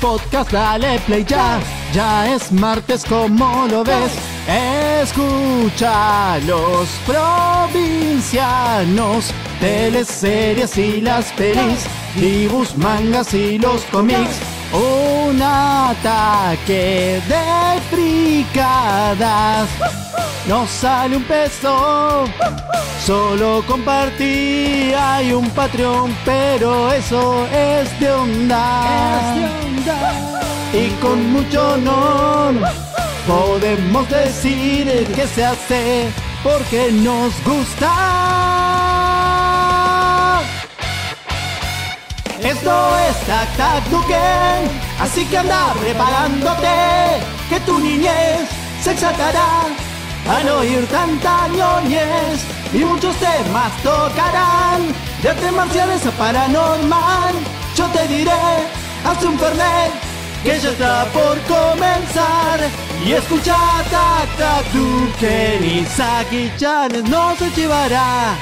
podcast, dale play ya. Ya es martes, como lo ves. Escucha los provincianos, teleseries y las pelis, dibujos, mangas y los cómics. Un ataque de fricadas. No sale un peso, solo compartí. Hay un Patreon, pero eso es de onda. Y con mucho honor podemos decir que se hace porque nos gusta. Esto es Tac Tac Duken, así que anda preparándote, que tu niñez se exaltará al oír tanta ñoñez, y muchos temas tocarán, de artes marciales a paranormal. Yo te diré, haz un fernet, que ya está por comenzar, y escucha Tac Tac Duken, y Saki-chan no se llevará.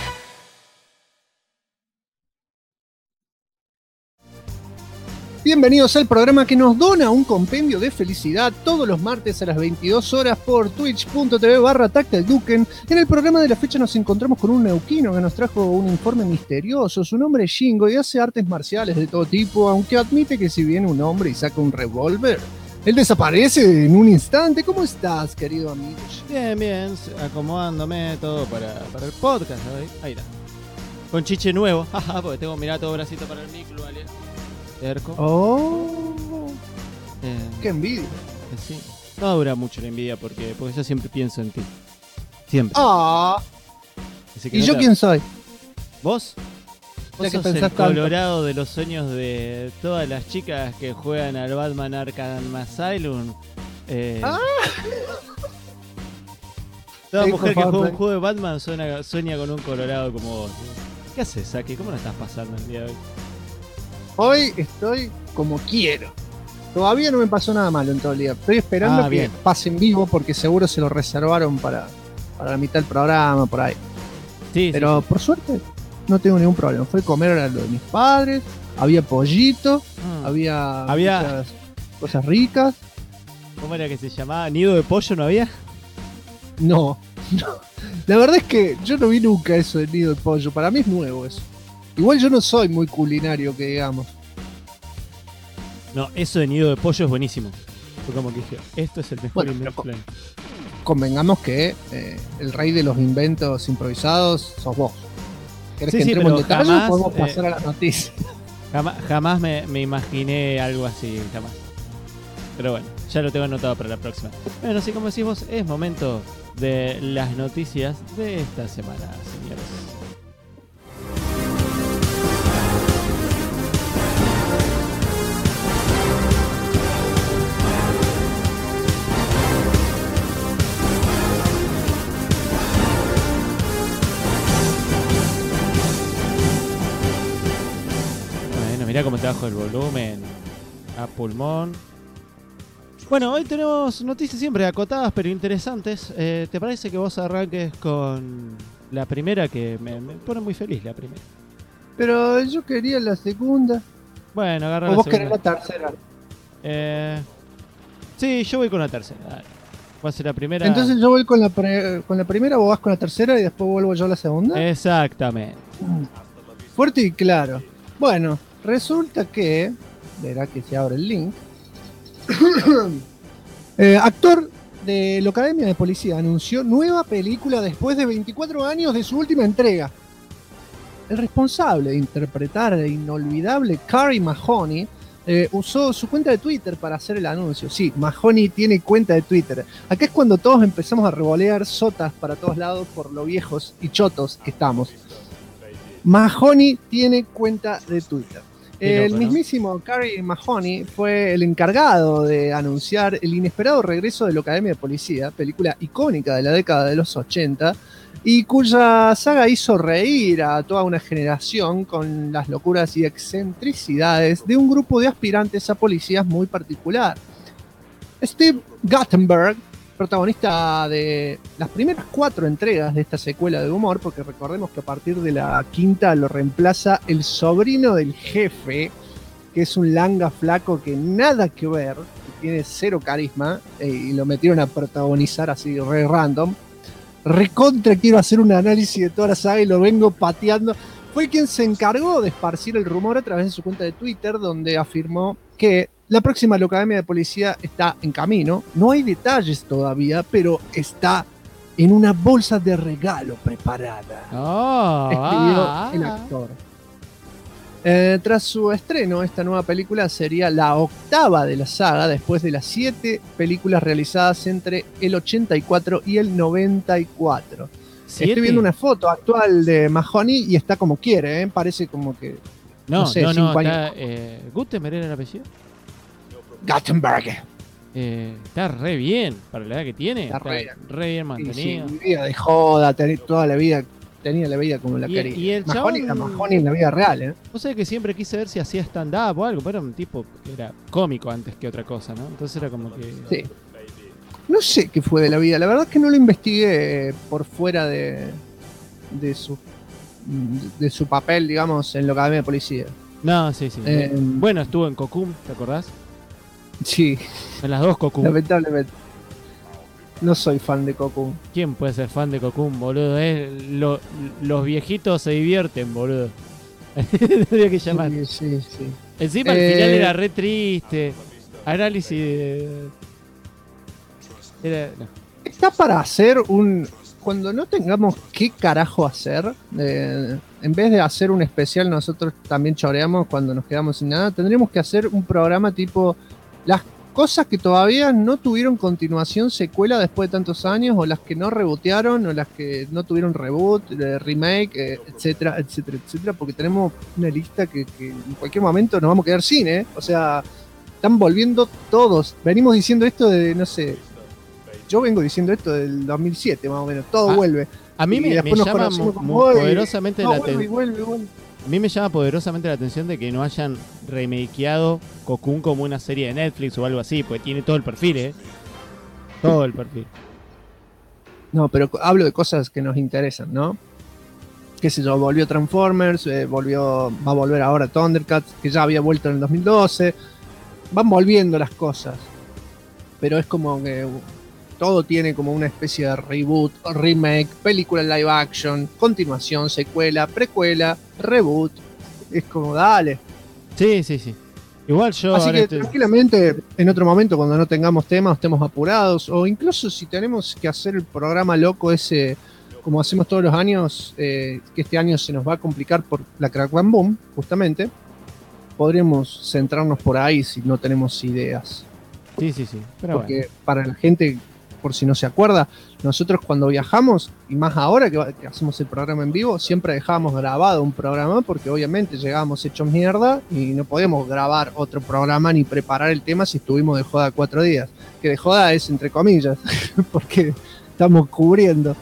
Bienvenidos al programa que nos dona un compendio de felicidad todos los martes a las 22 horas por twitch.tv/TacTacDuken. En el programa de la fecha nos encontramos con un neuquino que nos trajo un informe misterioso. Su nombre es Shingo y hace artes marciales de todo tipo, aunque admite que si viene un hombre y saca un revólver, él desaparece en un instante. ¿Cómo estás, querido amigo? Bien, acomodándome todo para el podcast. Ahí está. Con chiche nuevo, porque tengo mirado todo bracito para el micro, ¿vale? Oh, qué envidia. Sí. No dura mucho la envidia porque yo siempre pienso en ti. Siempre. ¿Y yo quién soy? ¿Vos? Vos sos el Colorado de los sueños de todas las chicas que juegan al Batman Arkham Asylum. Toda mujer que juega un juego de Batman sueña con un Colorado como vos. ¿Qué haces, Saki? ¿Cómo la estás pasando el día de hoy? Hoy estoy como quiero. Todavía no me pasó nada malo en todo el día. Estoy esperando que pase en vivo porque seguro se lo reservaron para la mitad del programa, por ahí. Sí, pero por suerte no tengo ningún problema. Fue comer a lo de mis padres, había pollito, había muchas cosas ricas. ¿Cómo era que se llamaba? ¿Nido de pollo no había? No. La verdad es que yo no vi nunca eso de nido de pollo. Para mí es nuevo eso. Igual yo no soy muy culinario, que digamos. No, eso de nido de pollo es buenísimo. Fue como que dije, esto es el mejor invento. Convengamos que el rey de los inventos improvisados sos vos. ¿Querés que entremos en detalle o podemos pasar a las noticias? Jamás me imaginé algo así, jamás. Pero bueno, ya lo tengo anotado para la próxima. Bueno, así como decís vos, es momento de las noticias de esta semana, señores. Mirá cómo te bajo el volumen a pulmón. Bueno, hoy tenemos noticias siempre acotadas pero interesantes. ¿Te parece que vos arranques con la primera? Que me pone muy feliz la primera. Pero yo quería la segunda. Bueno, agarra la segunda. ¿O vos querés la tercera? Sí, yo voy con la tercera. Dale. Va a ser la primera. Entonces yo voy con la primera, vos vas con la tercera y después vuelvo yo a la segunda. Exactamente. Fuerte y claro. Bueno. Resulta que, verá que se abre el link, actor de la Academia de Policía anunció nueva película después de 24 años de su última entrega. El responsable de interpretar el inolvidable Carey Mahoney usó su cuenta de Twitter para hacer el anuncio. Sí, Mahoney tiene cuenta de Twitter. Acá es cuando todos empezamos a revolear sotas para todos lados por lo viejos y chotos que estamos. Mahoney tiene cuenta de Twitter. El mismísimo Carey Mahoney fue el encargado de anunciar el inesperado regreso de la Academia de Policía, película icónica de la década de los 80, y cuya saga hizo reír a toda una generación con las locuras y excentricidades de un grupo de aspirantes a policías muy particular. Steve Guttenberg, protagonista de las primeras 4 entregas de esta secuela de humor, porque recordemos que a partir de la quinta lo reemplaza el sobrino del jefe, que es un langa flaco que nada que ver, que tiene cero carisma, y lo metieron a protagonizar así re random. Recontra quiero hacer un análisis de toda la saga y lo vengo pateando. Fue quien se encargó de esparcir el rumor a través de su cuenta de Twitter, donde afirmó que la próxima Locademia de Policía está en camino. No hay detalles todavía, pero está en una bolsa de regalo preparada. Escribió el actor. Tras su estreno, esta nueva película sería la octava de la saga, después de las 7 películas realizadas entre el 84 y el 94. ¿Siete? Estoy viendo una foto actual de Mahoney y está como quiere, parece como que... No, sé, no, 5 está, años. Gutenberg era el apellido. Guttenberg. Está re bien, para la edad que tiene. Está re bien mantenido. Sí, vivía de joda, toda la vida... Tenía la vida como la quería. Y el Mahoney chabón, era Mahoney en la vida real, Vos sabés que siempre quise ver si hacía stand-up o algo, pero era un tipo que era cómico antes que otra cosa, ¿no? Entonces era como que... Sí. No sé qué fue de la vida. La verdad es que no lo investigué por fuera de su papel, digamos, en la Academia de Policía. No, sí. Bueno, estuvo en Cocoon, ¿te acordás? Sí. En las dos Cocoon. Lamentablemente. No soy fan de Cocoon. ¿Quién puede ser fan de Cocoon, boludo? Los viejitos se divierten, boludo. Tendría que llamar. Sí. Encima al final era re triste. Análisis de... No. Está para hacer un... Cuando no tengamos qué carajo hacer, en vez de hacer un especial, nosotros también choreamos cuando nos quedamos sin nada, tendríamos que hacer un programa tipo las cosas que todavía no tuvieron continuación, secuela después de tantos años, o las que no rebotearon, o las que no tuvieron reboot, remake, etcétera, porque tenemos una lista que en cualquier momento nos vamos a quedar sin, O sea, están volviendo todos. Venimos diciendo esto de, no sé, yo vengo diciendo esto del 2007 más o menos, todo vuelve. A mí me llama poderosamente la atención. A mí me llama poderosamente la atención de que no hayan remakeado Cocoon como una serie de Netflix o algo así, porque tiene todo el perfil, Todo el perfil. No, pero hablo de cosas que nos interesan, ¿no? Qué sé yo, volvió Transformers, va a volver ahora Thundercats, que ya había vuelto en el 2012. Van volviendo las cosas. Pero es como que todo tiene como una especie de reboot, remake, película live action, continuación, secuela, precuela, reboot. Es como, dale. Sí. Igual yo... Así que tranquilamente, en otro momento, cuando no tengamos temas, estemos apurados, o incluso si tenemos que hacer el programa loco ese, como hacemos todos los años, que este año se nos va a complicar por la Crack Bam Boom, justamente, podríamos centrarnos por ahí si no tenemos ideas. Sí. Pero porque para la gente, por si no se acuerda, nosotros cuando viajamos, y más ahora que hacemos el programa en vivo, siempre dejábamos grabado un programa porque obviamente llegábamos hechos mierda y no podíamos grabar otro programa ni preparar el tema si estuvimos de joda 4 días. Que de joda es entre comillas, porque estamos cubriendo.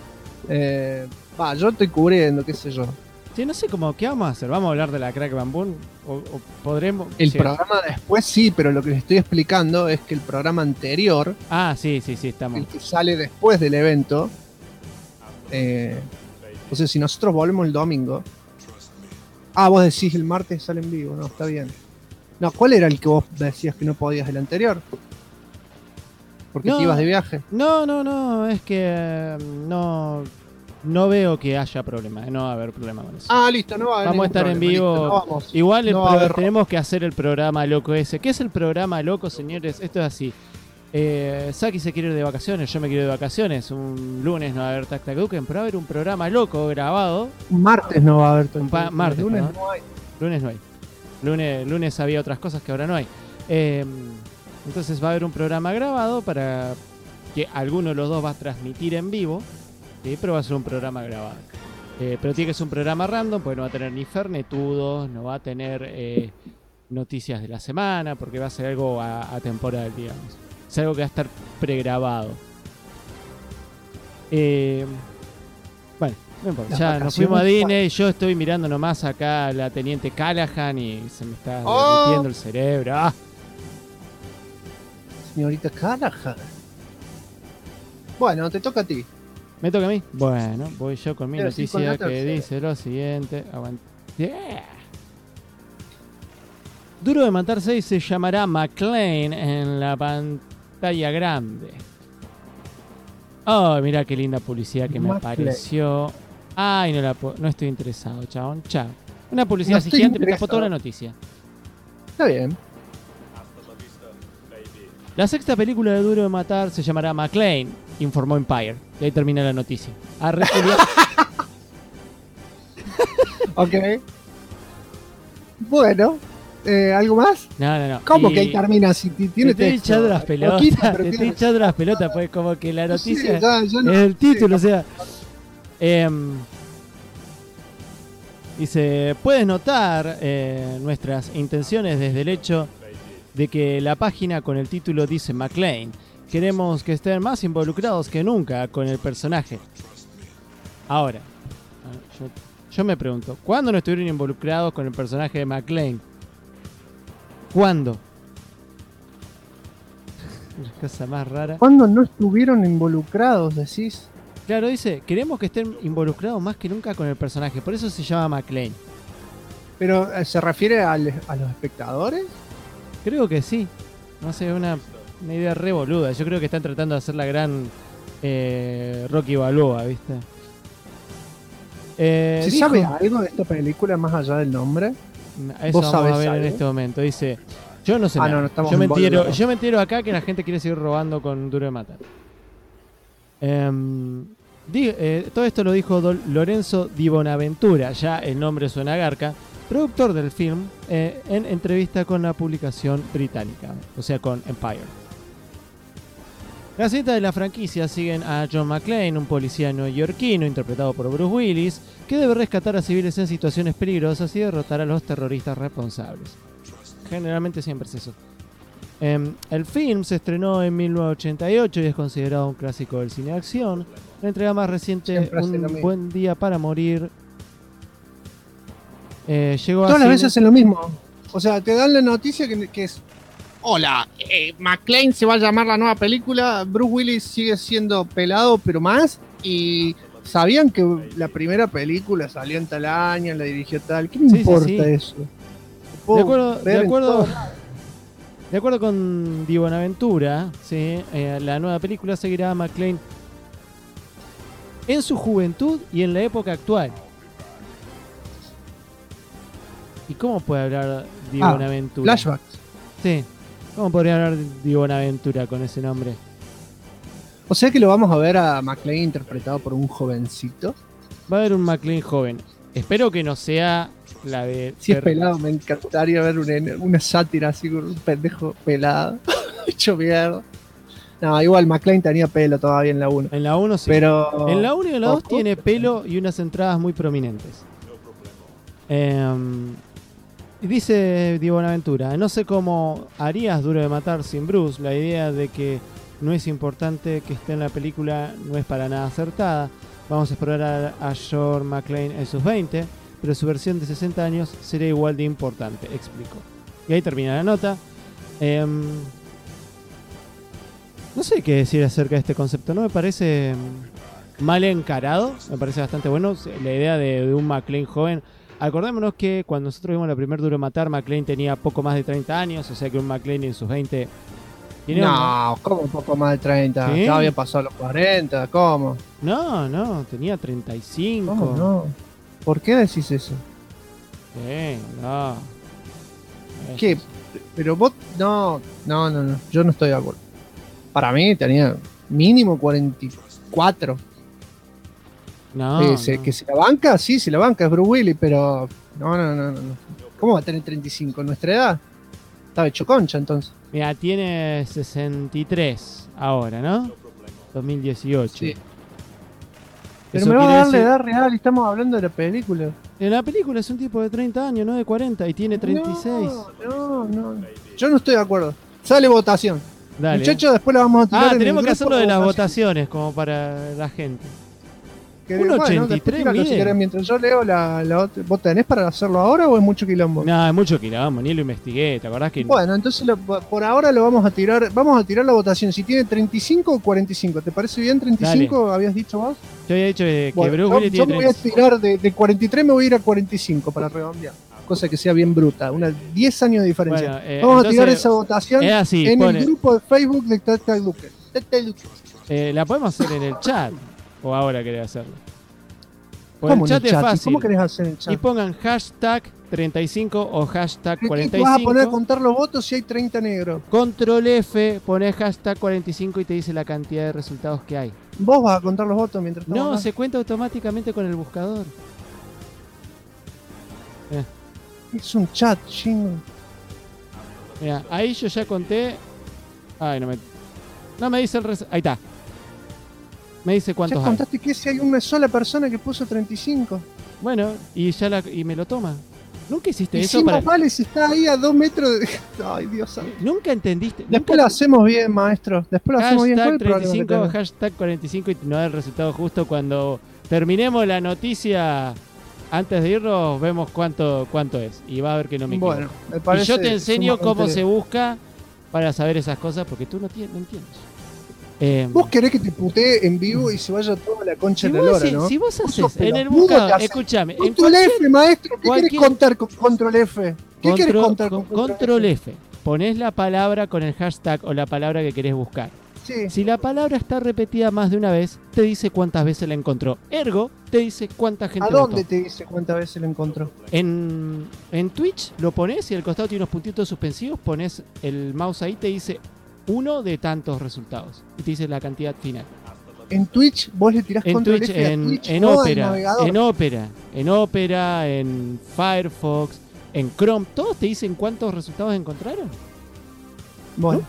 Yo estoy cubriendo, qué sé yo. Sí, no sé cómo, ¿qué vamos a hacer? ¿Vamos a hablar de la Crack Bam Boom? ¿O podremos...? El programa después sí, pero lo que les estoy explicando es que el programa anterior... Sí, estamos. El que sale después del evento... o sea, si nosotros volvemos el domingo... vos decís el martes sale en vivo, no, está bien. No, ¿cuál era el que vos decías que no podías, el anterior? Porque te ibas de viaje. No, es que no veo que haya problema, no va a haber problema con eso. Listo, no va a haber vamos a estar problema, en vivo. Listo, no vamos. Igual tenemos que hacer el programa loco ese. ¿Qué es el programa loco, señores? Esto es así. Saki se quiere ir de vacaciones, yo me quiero ir de vacaciones. Un lunes no va a haber Tac Tac Duken, pero va a haber un programa loco grabado. Un martes no va a haber martes, lunes ¿no? no hay. Lunes no hay. Lunes había otras cosas que ahora no hay. Entonces va a haber un programa grabado para que alguno de los dos va a transmitir en vivo. Sí, pero va a ser un programa grabado. Pero tiene que ser un programa random, porque no va a tener ni fernetudos, no va a tener noticias de la semana, porque va a ser algo atemporal, digamos. Es algo que va a estar pregrabado. Bueno, no importa. Ya nos fuimos a Disney. Yo estoy mirando nomás acá a la teniente Callahan y se me está derritiendo el cerebro. Señorita Callahan. Bueno, te toca a ti. ¿Me toca a mí? Bueno, voy yo con mi noticia que dice lo siguiente. Duro de Matar 6 se llamará McClane en la pantalla grande. Oh, mira qué linda publicidad que me McClane. apareció. Ay, no estoy interesado, chabón. Chao. Una publicidad No así estoy gigante me tapó interesado. toda la noticia. Está bien. La sexta película de Duro de Matar se llamará McClane, informó Empire. Y ahí termina la noticia. Arre, Julián. Ok. Bueno, ¿algo más? No. ¿Cómo Y que ahí termina? Si tiene te estoy texto? echando las pelotas. Poquito, pero Te estoy tiene- echando las pelotas, pues como que la Sí, noticia ya no- es el título, sí, o sea. Dice, puedes notar nuestras intenciones desde el hecho de que la página con el título dice McClane. Queremos que estén más involucrados que nunca con el personaje. Ahora, yo me pregunto, ¿cuándo no estuvieron involucrados con el personaje de McClane? ¿Cuándo? La cosa más rara. ¿Cuándo no estuvieron involucrados, decís? Claro, dice, queremos que estén involucrados más que nunca con el personaje, por eso se llama McClane. ¿Pero se refiere a los espectadores? Creo que sí. No sé, una idea re boluda. Yo creo que están tratando de hacer la gran Rocky Balboa, ¿viste? ¿Se sabe algo de esta película más allá del nombre? Eso ¿Vos vamos a sabés ver en algo? este momento. Dice, yo no sé nada. No estamos yo me involucrados. entero acá que la gente quiere seguir robando con Duro de Matar. Todo esto lo dijo Lorenzo Di Bonaventura, ya el nombre suena a garca, productor del film, en entrevista con la publicación británica, o sea, con Empire. Las citas de la franquicia siguen a John McClane, un policía neoyorquino interpretado por Bruce Willis, que debe rescatar a civiles en situaciones peligrosas y derrotar a los terroristas responsables. Generalmente siempre es eso. El film se estrenó en 1988 y es considerado un clásico del cine de acción. La entrega más reciente, Siempre hace lo Un mismo. buen día para morir, llegó a Todas las cines- veces hacen lo mismo. O sea, te dan la noticia que es... Hola, McClane se va a llamar la nueva película. Bruce Willis sigue siendo pelado, pero más. Y sabían que la primera película salió en tal año, la dirigió tal. ¿Qué me Sí, sí, importa sí. eso? De acuerdo, Puedo ver en todo. de acuerdo con Di Bonaventura, ¿sí? La nueva película seguirá a McClane en su juventud y en la época actual. ¿Y cómo puede hablar Di Bonaventura? Flashbacks. Sí. ¿Cómo podría hablar Di Bonaventura con ese nombre? O sea que lo vamos a ver a McClane interpretado por un jovencito. Va a haber un McClane joven. Espero que no sea la de... Si es pelado, me encantaría ver una sátira así con un pendejo pelado. Hecho mierda. No, igual McClane tenía pelo todavía en la 1. En la 1 sí. Pero... En la 1 y en la 2 Ojo. tiene pelo y unas entradas muy prominentes. Dice Di Bonaventura, no sé cómo harías Duro de Matar sin Bruce. La idea de que no es importante que esté en la película no es para nada acertada. Vamos a explorar a John McClane en sus 20, pero su versión de 60 años será igual de importante, explicó. Y ahí termina la nota. No sé qué decir acerca de este concepto, no me parece mal encarado, me parece bastante bueno la idea de un McClane joven. Acordémonos que cuando nosotros vimos la primer Duro de Matar, McClane tenía poco más de 30 años, o sea que un McClane en sus 20 tiene No, ¿cómo un poco más de 30? ¿Sí? Ya había pasado los 40, ¿cómo? No, tenía 35. ¿Cómo no? ¿Por qué decís eso? Sí, no. ¿Qué? Pero vos... No, yo no estoy de acuerdo. Para mí tenía mínimo 44. No, no. Que se la banca, sí, se la banca, es Bruce Willis, pero no. ¿Cómo va a tener 35? ¿Nuestra edad? Estaba hecho concha entonces. Mira, tiene 63 ahora, ¿no? 2018. Sí. Pero Eso me va a quiere dar la decir- edad real y estamos hablando de la película. En la película es un tipo de 30 años, no de 40, y tiene 36. No. Yo no estoy de acuerdo. Sale votación. Dale. Muchachos, después la vamos a tirar en el tenemos que grupo hacerlo de las votación. votaciones, como para la gente. Que, Un bueno, 83 después tíralo si mide. querés, mientras yo leo la otra. ¿Vos tenés para hacerlo ahora o es mucho quilombo? No, es mucho quilombo, ni lo investigué, ¿te acordás que Bueno, entonces por ahora lo vamos a tirar. Vamos a tirar la votación. Si tiene 35 o 45. ¿Te parece bien 35? ¿Habías dicho vos? yo había dicho que Bueno, Bruce yo Willis me tiene voy a 35? tirar de 43, me voy a ir a 45 para redondear. cosa que sea bien bruta. 10 años de diferencia. Bueno, Vamos a tirar entonces, esa votación es así, en pone- el grupo de Facebook de Tata Luque. La podemos hacer en el chat. ¿O ahora querés hacerlo? Por ¿Cómo el en chat el es chat? ¿Y fácil. cómo querés hacer el Y chat? pongan hashtag 35 o hashtag ¿Qué vas a poner a 45. contar los votos si hay 30 negros? Control F, pones hashtag 45 y te dice la cantidad de resultados que hay. ¿Vos vas a contar los votos mientras estamos No, acá? se cuenta automáticamente con el buscador. Es un chat, chingo. Mira, ahí yo ya conté. Ay, no me dice el ahí está. Me dice Ya cuántos hay. contaste que si hay una sola persona que puso 35. Bueno, y y me lo toma. Nunca hiciste Y eso sin para. más vale si está ahí a 2 metros de... Ay, Dios santo. Nunca entendiste. Después lo hacemos bien, maestro. Después lo hacemos bien. ¿Cuál es Hashtag el problema que 35, tenemos? hashtag 45 y no da el resultado justo cuando terminemos la noticia. Antes de irnos, vemos cuánto es. Y va a ver que no me equivoco. Bueno, me Y parece yo te enseño cómo sumamente- se busca para saber esas cosas, porque tú no entiendes. Vos querés que te putee en vivo y se vaya toda la concha si de la vos, lora, haces, ¿no? si vos Vos haces sos en el pelotudo que buscador, haces. escúchame, en Control cualquier, F, maestro. ¿Qué querés cualquier- contar con Control F? ¿Qué querés contar con control F, ponés la palabra con el hashtag o la palabra que querés buscar. Sí. Si la palabra está repetida más de una vez, te dice cuántas veces la encontró. Ergo, te dice cuánta gente ¿A votó. dónde te dice cuántas veces lo encontró? En Twitch lo pones y al costado tiene unos puntitos suspensivos, pones el mouse ahí, te dice uno de tantos resultados y te dice la cantidad final. En Twitch vos le tirás En Control Twitch, F a en Twitch, no al Opera, navegador. en Opera, en Firefox, en Chrome, todos te dicen cuántos resultados encontraron. Bueno.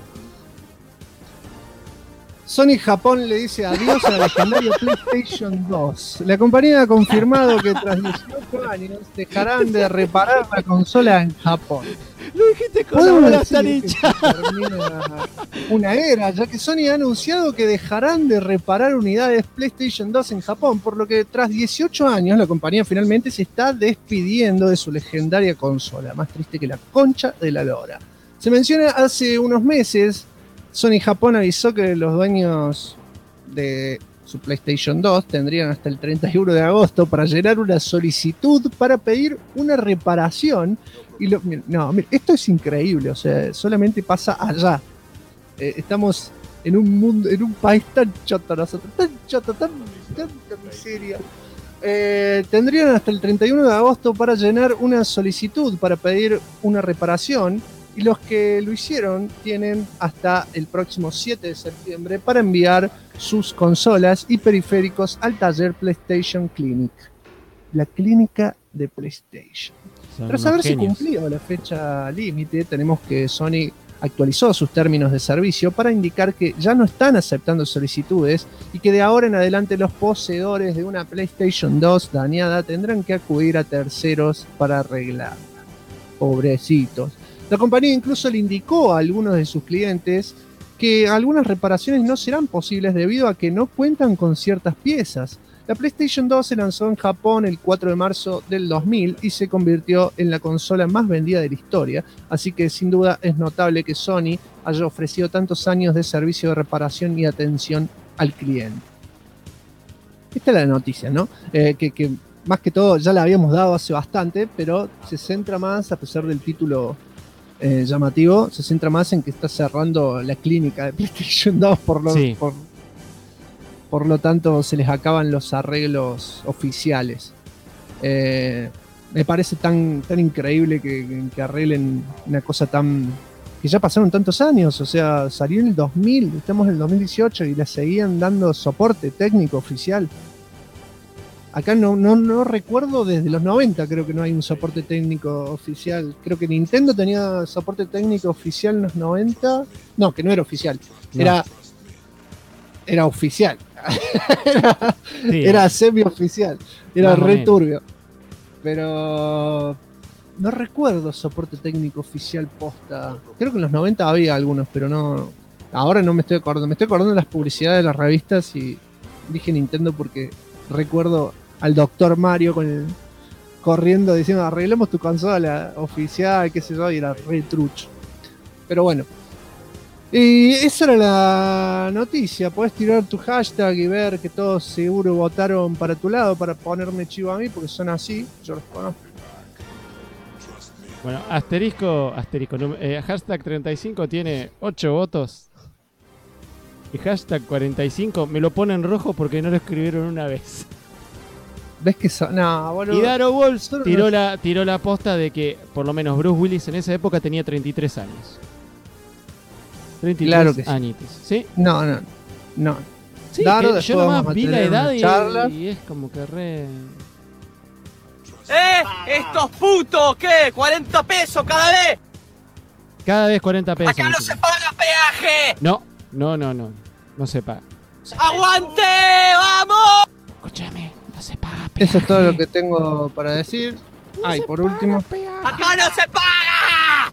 Sony Japón le dice adiós a la legendaria PlayStation 2. La compañía ha confirmado que tras 18 años dejarán de reparar la consola en Japón. Lo dijiste con la Podemos bola decir tan que hinchada. se termina una era, ya que Sony ha anunciado que dejarán de reparar unidades PlayStation 2 en Japón, por lo que tras 18 años la compañía finalmente se está despidiendo de su legendaria consola, más triste que la concha de la lora. Se menciona hace unos meses, Sony Japón avisó que los dueños de su PlayStation 2 tendrían hasta el 31 de agosto para llenar una solicitud para pedir una reparación. Y mira, esto es increíble, o sea, solamente pasa allá. Estamos en un mundo, en un país tan choto nosotros, tan choto, tanta miseria. Tendrían hasta el 31 de agosto para llenar una solicitud para pedir una reparación. Y los que lo hicieron tienen hasta el próximo 7 de septiembre para enviar sus consolas y periféricos al taller PlayStation Clinic. La clínica de PlayStation. Tras haberse cumplido la fecha límite, tenemos que Sony actualizó sus términos de servicio para indicar que ya no están aceptando solicitudes y que de ahora en adelante los poseedores de una PlayStation 2 dañada tendrán que acudir a terceros para arreglarla. Pobrecitos. La compañía incluso le indicó a algunos de sus clientes que algunas reparaciones no serán posibles debido a que no cuentan con ciertas piezas. La PlayStation 2 se lanzó en Japón el 4 de marzo del 2000 y se convirtió en la consola más vendida de la historia, así que sin duda es notable que Sony haya ofrecido tantos años de servicio de reparación y atención al cliente. Esta es la noticia, ¿no? Que más que todo ya la habíamos dado hace bastante, pero se centra más, a pesar del título llamativo, se centra más en que está cerrando la clínica de PlayStation 2 por lo tanto se les acaban los arreglos oficiales. Me parece tan increíble que arreglen una cosa tan... que ya pasaron tantos años, o sea, salió en el 2000, estamos en el 2018 y la seguían dando soporte técnico oficial. Acá no recuerdo, desde los 90 creo que no hay un soporte técnico oficial. Creo que Nintendo tenía soporte técnico oficial en los 90. No, que no era oficial. No. Era oficial. Era semi-oficial. Era re turbio. Pero no recuerdo soporte técnico oficial posta. Creo que en los 90 había algunos, pero no. Ahora no me estoy acordando. Me estoy acordando de las publicidades de las revistas y dije Nintendo porque recuerdo al Dr. Mario corriendo diciendo arreglemos tu consola oficial, qué sé yo, y era re trucho. Pero bueno. Y esa era la noticia. Podés tirar tu hashtag y ver que todos seguro votaron para tu lado para ponerme chivo a mí, porque son así, yo los conozco. Bueno, asterisco, hashtag 35 tiene 8 votos. Y hashtag 45 me lo pone en rojo porque no lo escribieron una vez. ¿Ves que son? No, boludo. Y Daro Wolf Solo tiró la posta de que por lo menos Bruce Willis en esa época tenía 33 años. 33 Claro que sí. añitos, ¿sí? No. Sí, Daro, que después yo vamos nomás a vi la tener edad una charla. y es como que re... ¡Estos putos! ¿Qué? ¿40 pesos cada vez? Cada vez 40 pesos. ¡Acá no se paga peaje! No se paga. ¡Aguante! ¡Vamos! Escúchame, no se paga peaje. Eso es todo lo que tengo para decir. Y por último. ¡Acá no se paga!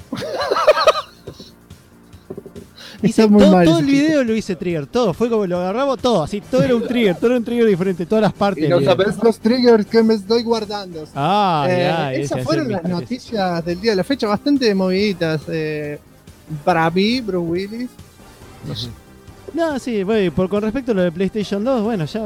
Hice Está muy mal todo ese el video lo hice trigger, todo, fue como lo agarramos todo, así, todo era un trigger diferente, todas las partes. Y no del video. sabes los triggers que me estoy guardando. Ese Esas fueron me las interesa. noticias del día de la fecha, bastante moviditas. Para mí, Bruce Willis. No sé. No, sí, bueno, con respecto a lo de PlayStation 2, bueno, ya.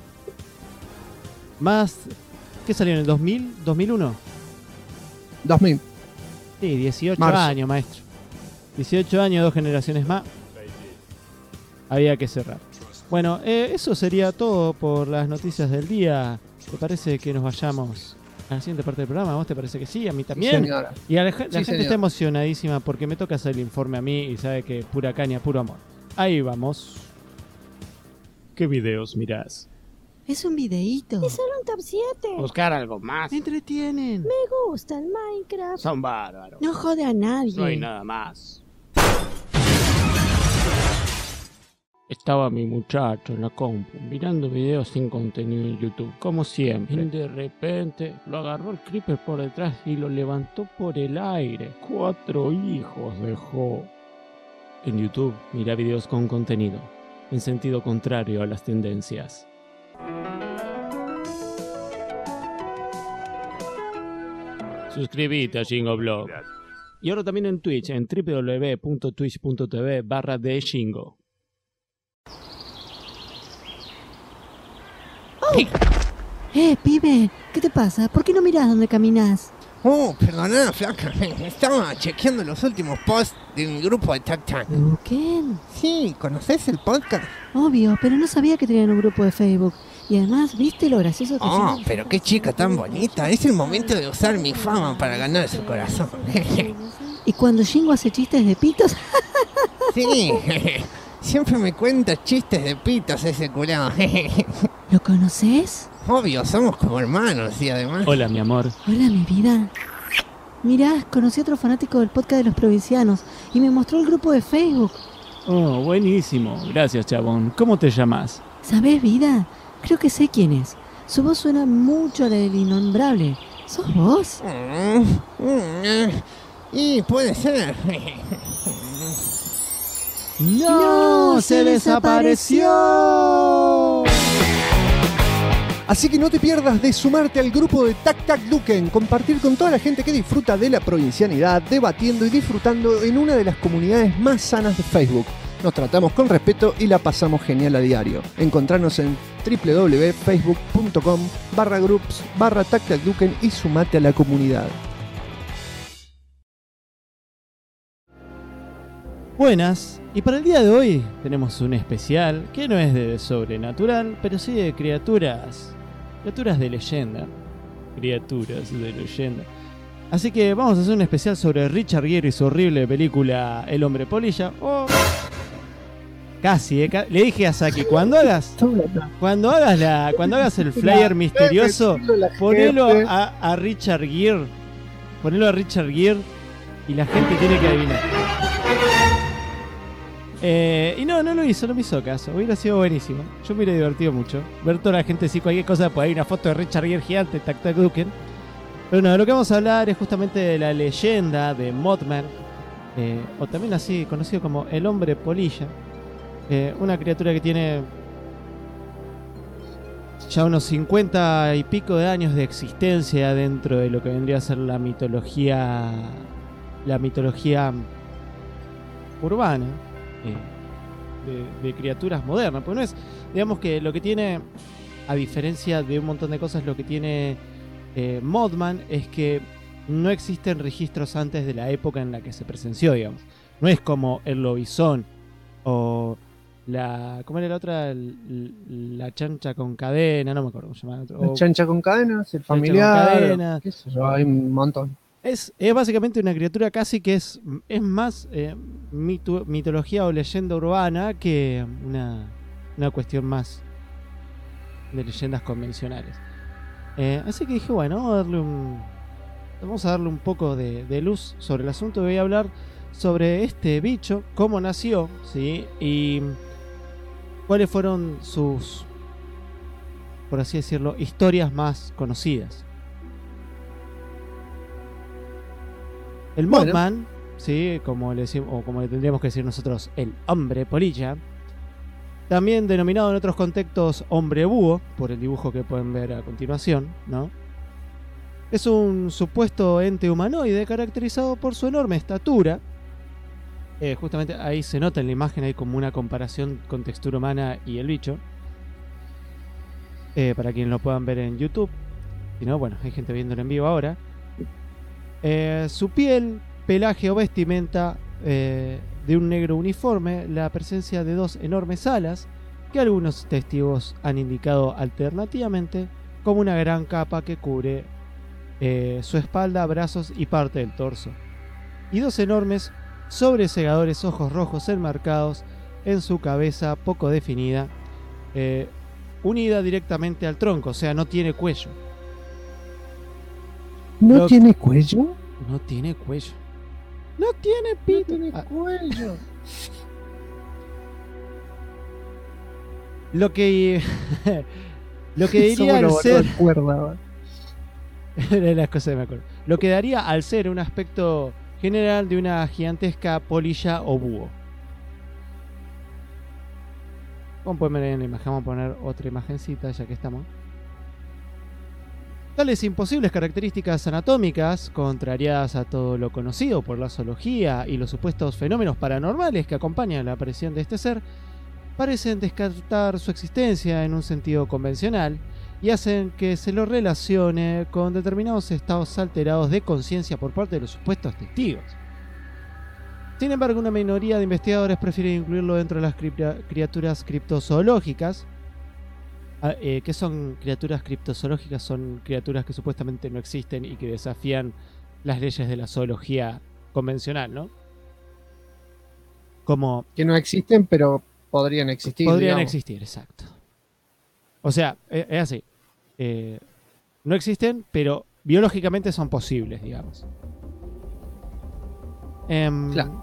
Más. ¿Qué salió en el 2000? ¿2001? 2000. Sí, 18 Marzo. años, maestro. 18 años, 2 generaciones más. Había que cerrar. Bueno, eso sería todo por las noticias del día. ¿Te parece que nos vayamos a la siguiente parte del programa? ¿A vos te parece que sí? A mí también. Señora. Y la gente señor. está emocionadísima porque me toca hacer el informe a mí y sabe que pura caña, puro amor. Ahí vamos. ¿Qué videos mirás? Es un videíto. Es solo un top 7. Buscar algo más. Me entretienen. Me gusta el Minecraft. Son bárbaros. No jode a nadie. No hay nada más. Estaba mi muchacho en la compu mirando videos sin contenido en YouTube, como siempre. Y de repente lo agarró el creeper por detrás y lo levantó por el aire. 4 hijos dejó. En YouTube, mira videos con contenido, en sentido contrario a las tendencias. Suscríbete a Shingoblog. Y ahora también en Twitch, en www.twitch.tv/theshingo. Pibe, ¿qué te pasa? ¿Por qué no mirás dónde caminás? Oh, perdona, flaca. Estaba chequeando los últimos posts de mi grupo de Tac Tac. ¿Qué? Sí, ¿conoces el podcast? Obvio, pero no sabía que tenían un grupo de Facebook. Y además, ¿viste lo gracioso que Oh, son? pero qué chica tan bonita. Es el momento de usar mi fama para ganar su corazón. Y cuando Shingo hace chistes de pitos, Sí, siempre me cuenta chistes de pitos ese culado. ¿lo conoces? Obvio, somos como hermanos y además... Hola, mi amor. Hola, mi vida. Mirá, conocí a otro fanático del podcast de los provincianos y me mostró el grupo de Facebook. Oh, buenísimo. Gracias, chabón. ¿Cómo te llamas? ¿Sabés, vida? Creo que sé quién es. Su voz suena mucho a la del innombrable. ¿Sos vos? Y puede ser. ¡No! ¡Se desapareció! Así que no te pierdas de sumarte al grupo de Tac Tac Duken, compartir con toda la gente que disfruta de la provincianidad, debatiendo y disfrutando en una de las comunidades más sanas de Facebook. Nos tratamos con respeto y la pasamos genial a diario. Encontranos en www.facebook.com/groups/TacTacDuken y sumate a la comunidad. Buenas, y para el día de hoy tenemos un especial que no es de sobrenatural, pero sí de criaturas de leyenda. Criaturas de leyenda. Así que vamos a hacer un especial sobre Richard Gere y su horrible película El hombre polilla. Casi, le dije a Saki, cuando hagas el flyer misterioso, ponelo a Richard Gere. Ponelo a Richard Gere y la gente tiene que adivinar. Y no lo hizo, no me hizo caso. Hubiera sido buenísimo. Yo me hubiera divertido mucho. Ver toda la gente decir cualquier cosa, pues hay una foto de Richard Gere gigante, Tac Tac Duken. Pero no, lo que vamos a hablar es justamente de la leyenda de Mothman, o también así conocido como el hombre polilla. Una criatura que tiene ya unos 50 y pico de años de existencia dentro de lo que vendría a ser la mitología urbana. De criaturas modernas, pues no es, digamos que lo que tiene, a diferencia de un montón de cosas, lo que tiene Mothman es que no existen registros antes de la época en la que se presenció, digamos. No es como el lobizón o la... ¿Cómo era la otra? La chancha con cadena, no me acuerdo cómo se llama. La chancha con cadenas, el Chancha con familiar, cadena. qué sé yo, hay un montón. Es básicamente una criatura casi que es más mitología o leyenda urbana que una cuestión más de leyendas convencionales. Así que dije, bueno, vamos a darle un poco de luz sobre el asunto. Voy a hablar sobre este bicho, cómo nació, ¿sí? Y cuáles fueron sus, por así decirlo, historias más conocidas. El Mothman, ¿sí? Como le decimos, o como le tendríamos que decir nosotros, el hombre polilla, también denominado en otros contextos hombre búho, por el dibujo que pueden ver a continuación, ¿no? Es un supuesto ente humanoide caracterizado por su enorme estatura. Justamente ahí se nota en la imagen, hay como una comparación con textura humana y el bicho. Para quienes lo puedan ver en YouTube. Si no, bueno, hay gente viéndolo en vivo ahora. Su piel, pelaje o vestimenta de un negro uniforme, la presencia de dos enormes alas que algunos testigos han indicado alternativamente como una gran capa que cubre su espalda, brazos y parte del torso, y dos enormes sobresegadores ojos rojos enmarcados en su cabeza poco definida, unida directamente al tronco, o sea, no tiene cuello. ¿No tiene cuello? No tiene cuello. No tiene pito. No tiene cuello. Lo que diría al ser... Era las cosas que me acuerdo. Lo que daría al ser un aspecto general de una gigantesca polilla o búho. Como pueden ver en la imagen, vamos a poner otra imagencita ya que estamos. Tales imposibles características anatómicas, contrariadas a todo lo conocido por la zoología y los supuestos fenómenos paranormales que acompañan la aparición de este ser, parecen descartar su existencia en un sentido convencional y hacen que se lo relacione con determinados estados alterados de conciencia por parte de los supuestos testigos. Sin embargo, una minoría de investigadores prefieren incluirlo dentro de las criaturas criptozoológicas. ¿Qué son criaturas criptozoológicas? Son criaturas que supuestamente no existen y que desafían las leyes de la zoología convencional, ¿no? Como que no existen, pero podrían existir. Podrían existir, exacto. O sea, es así. No existen, pero biológicamente son posibles, digamos. Claro.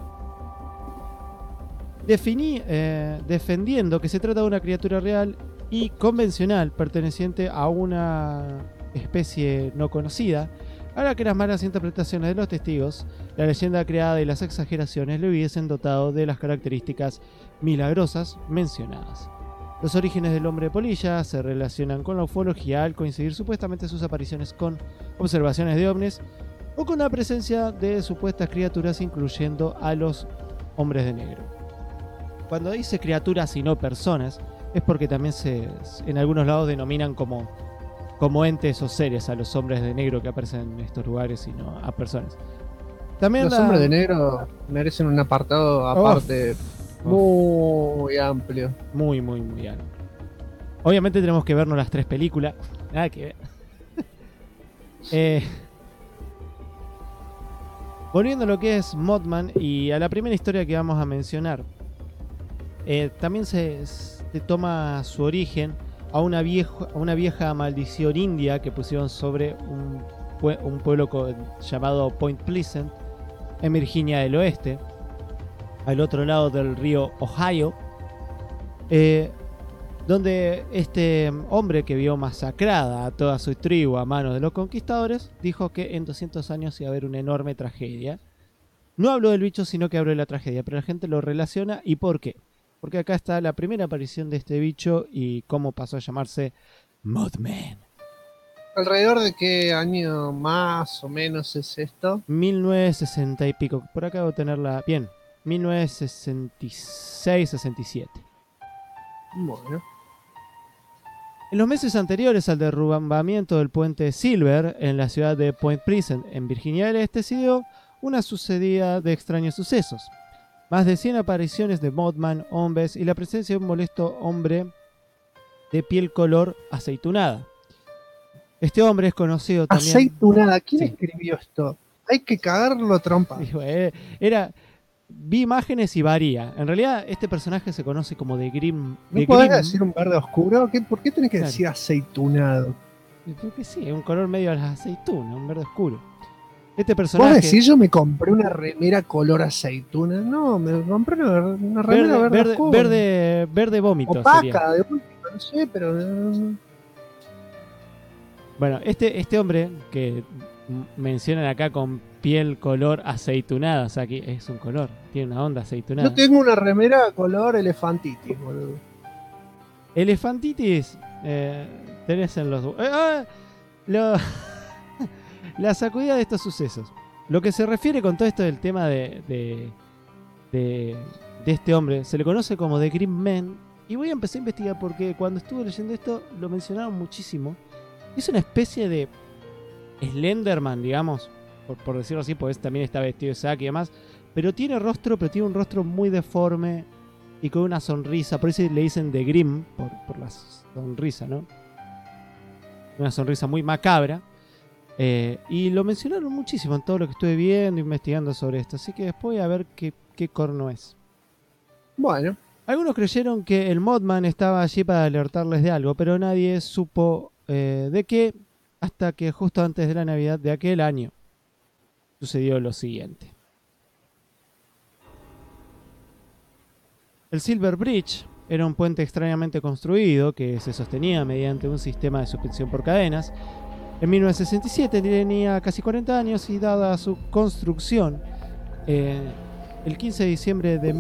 Defendiendo que se trata de una criatura real y convencional perteneciente a una especie no conocida, ahora que las malas interpretaciones de los testigos, la leyenda creada y las exageraciones le hubiesen dotado de las características milagrosas mencionadas. Los orígenes del hombre polilla se relacionan con la ufología al coincidir supuestamente sus apariciones con observaciones de ovnis o con la presencia de supuestas criaturas, incluyendo a los hombres de negro. Cuando dice criaturas y no personas, es porque también en algunos lados denominan como entes o seres a los hombres de negro que aparecen en estos lugares y no a personas. También los hombres de negro merecen un apartado aparte muy amplio. Muy, muy, muy amplio. Obviamente tenemos que vernos las 3 películas. Nada que ver. Volviendo a lo que es Mothman y a la primera historia que vamos a mencionar. También se toma su origen a una vieja maldición india que pusieron sobre un pueblo llamado Point Pleasant en Virginia del Oeste, al otro lado del río Ohio, donde este hombre que vio masacrada a toda su tribu a manos de los conquistadores dijo que en 200 años iba a haber una enorme tragedia. No habló del bicho, sino que habló de la tragedia, pero la gente lo relaciona. ¿Y por qué? Porque acá está la primera aparición de este bicho y cómo pasó a llamarse Mothman. ¿Alrededor de qué año más o menos es esto? 1960 y pico. Por acá debo tenerla bien. 1966-67. Bueno. En los meses anteriores al derrumbamiento del puente Silver en la ciudad de Point Pleasant, en Virginia del Este, se dio una sucedida de extraños sucesos. Más de 100 apariciones de Mothman, hombres y la presencia de un molesto hombre de piel color aceitunada. Este hombre es conocido también... Aceitunada. ¿Quién Sí. escribió esto? Hay que cagarlo a trompa. Dijo, vi imágenes y varía. En realidad, este personaje se conoce como de Grim. ¿No de podés Grim. decir un verde oscuro? ¿Por qué tenés que Claro. decir aceitunado? Porque sí, es un color medio a la aceituna, un verde oscuro. Este ¿Vos personaje... decís yo me compré una remera color aceituna? No, me compré una remera verde oscuro. verde vómito sería. Opaca, de última, no sé, pero... Bueno, este hombre que mencionan acá con piel color aceitunada, o sea, que es un color, tiene una onda aceitunada. Yo tengo una remera color elefantitis, boludo. Elefantitis tenés en los... la sacudida de estos sucesos. Lo que se refiere con todo esto del tema de este hombre, se le conoce como The Green Man. Y voy a empezar a investigar porque cuando estuve leyendo esto lo mencionaron muchísimo. Es una especie de Slenderman, digamos, por decirlo así, porque también está vestido de saco y demás. Pero tiene un rostro muy deforme y con una sonrisa. Por eso le dicen The Grim, por la sonrisa, ¿no? Una sonrisa muy macabra. Y lo mencionaron muchísimo en todo lo que estuve viendo, investigando sobre esto. Así que después voy a ver qué corno es. Bueno, Algunos creyeron que el Mothman estaba allí para alertarles de algo, pero nadie supo de qué hasta que justo antes de la Navidad de aquel año sucedió lo siguiente. El Silver Bridge era un puente extrañamente construido que se sostenía mediante un sistema de suspensión por cadenas. En 1967 tenía casi 40 años y dada su construcción, el 15 de diciembre de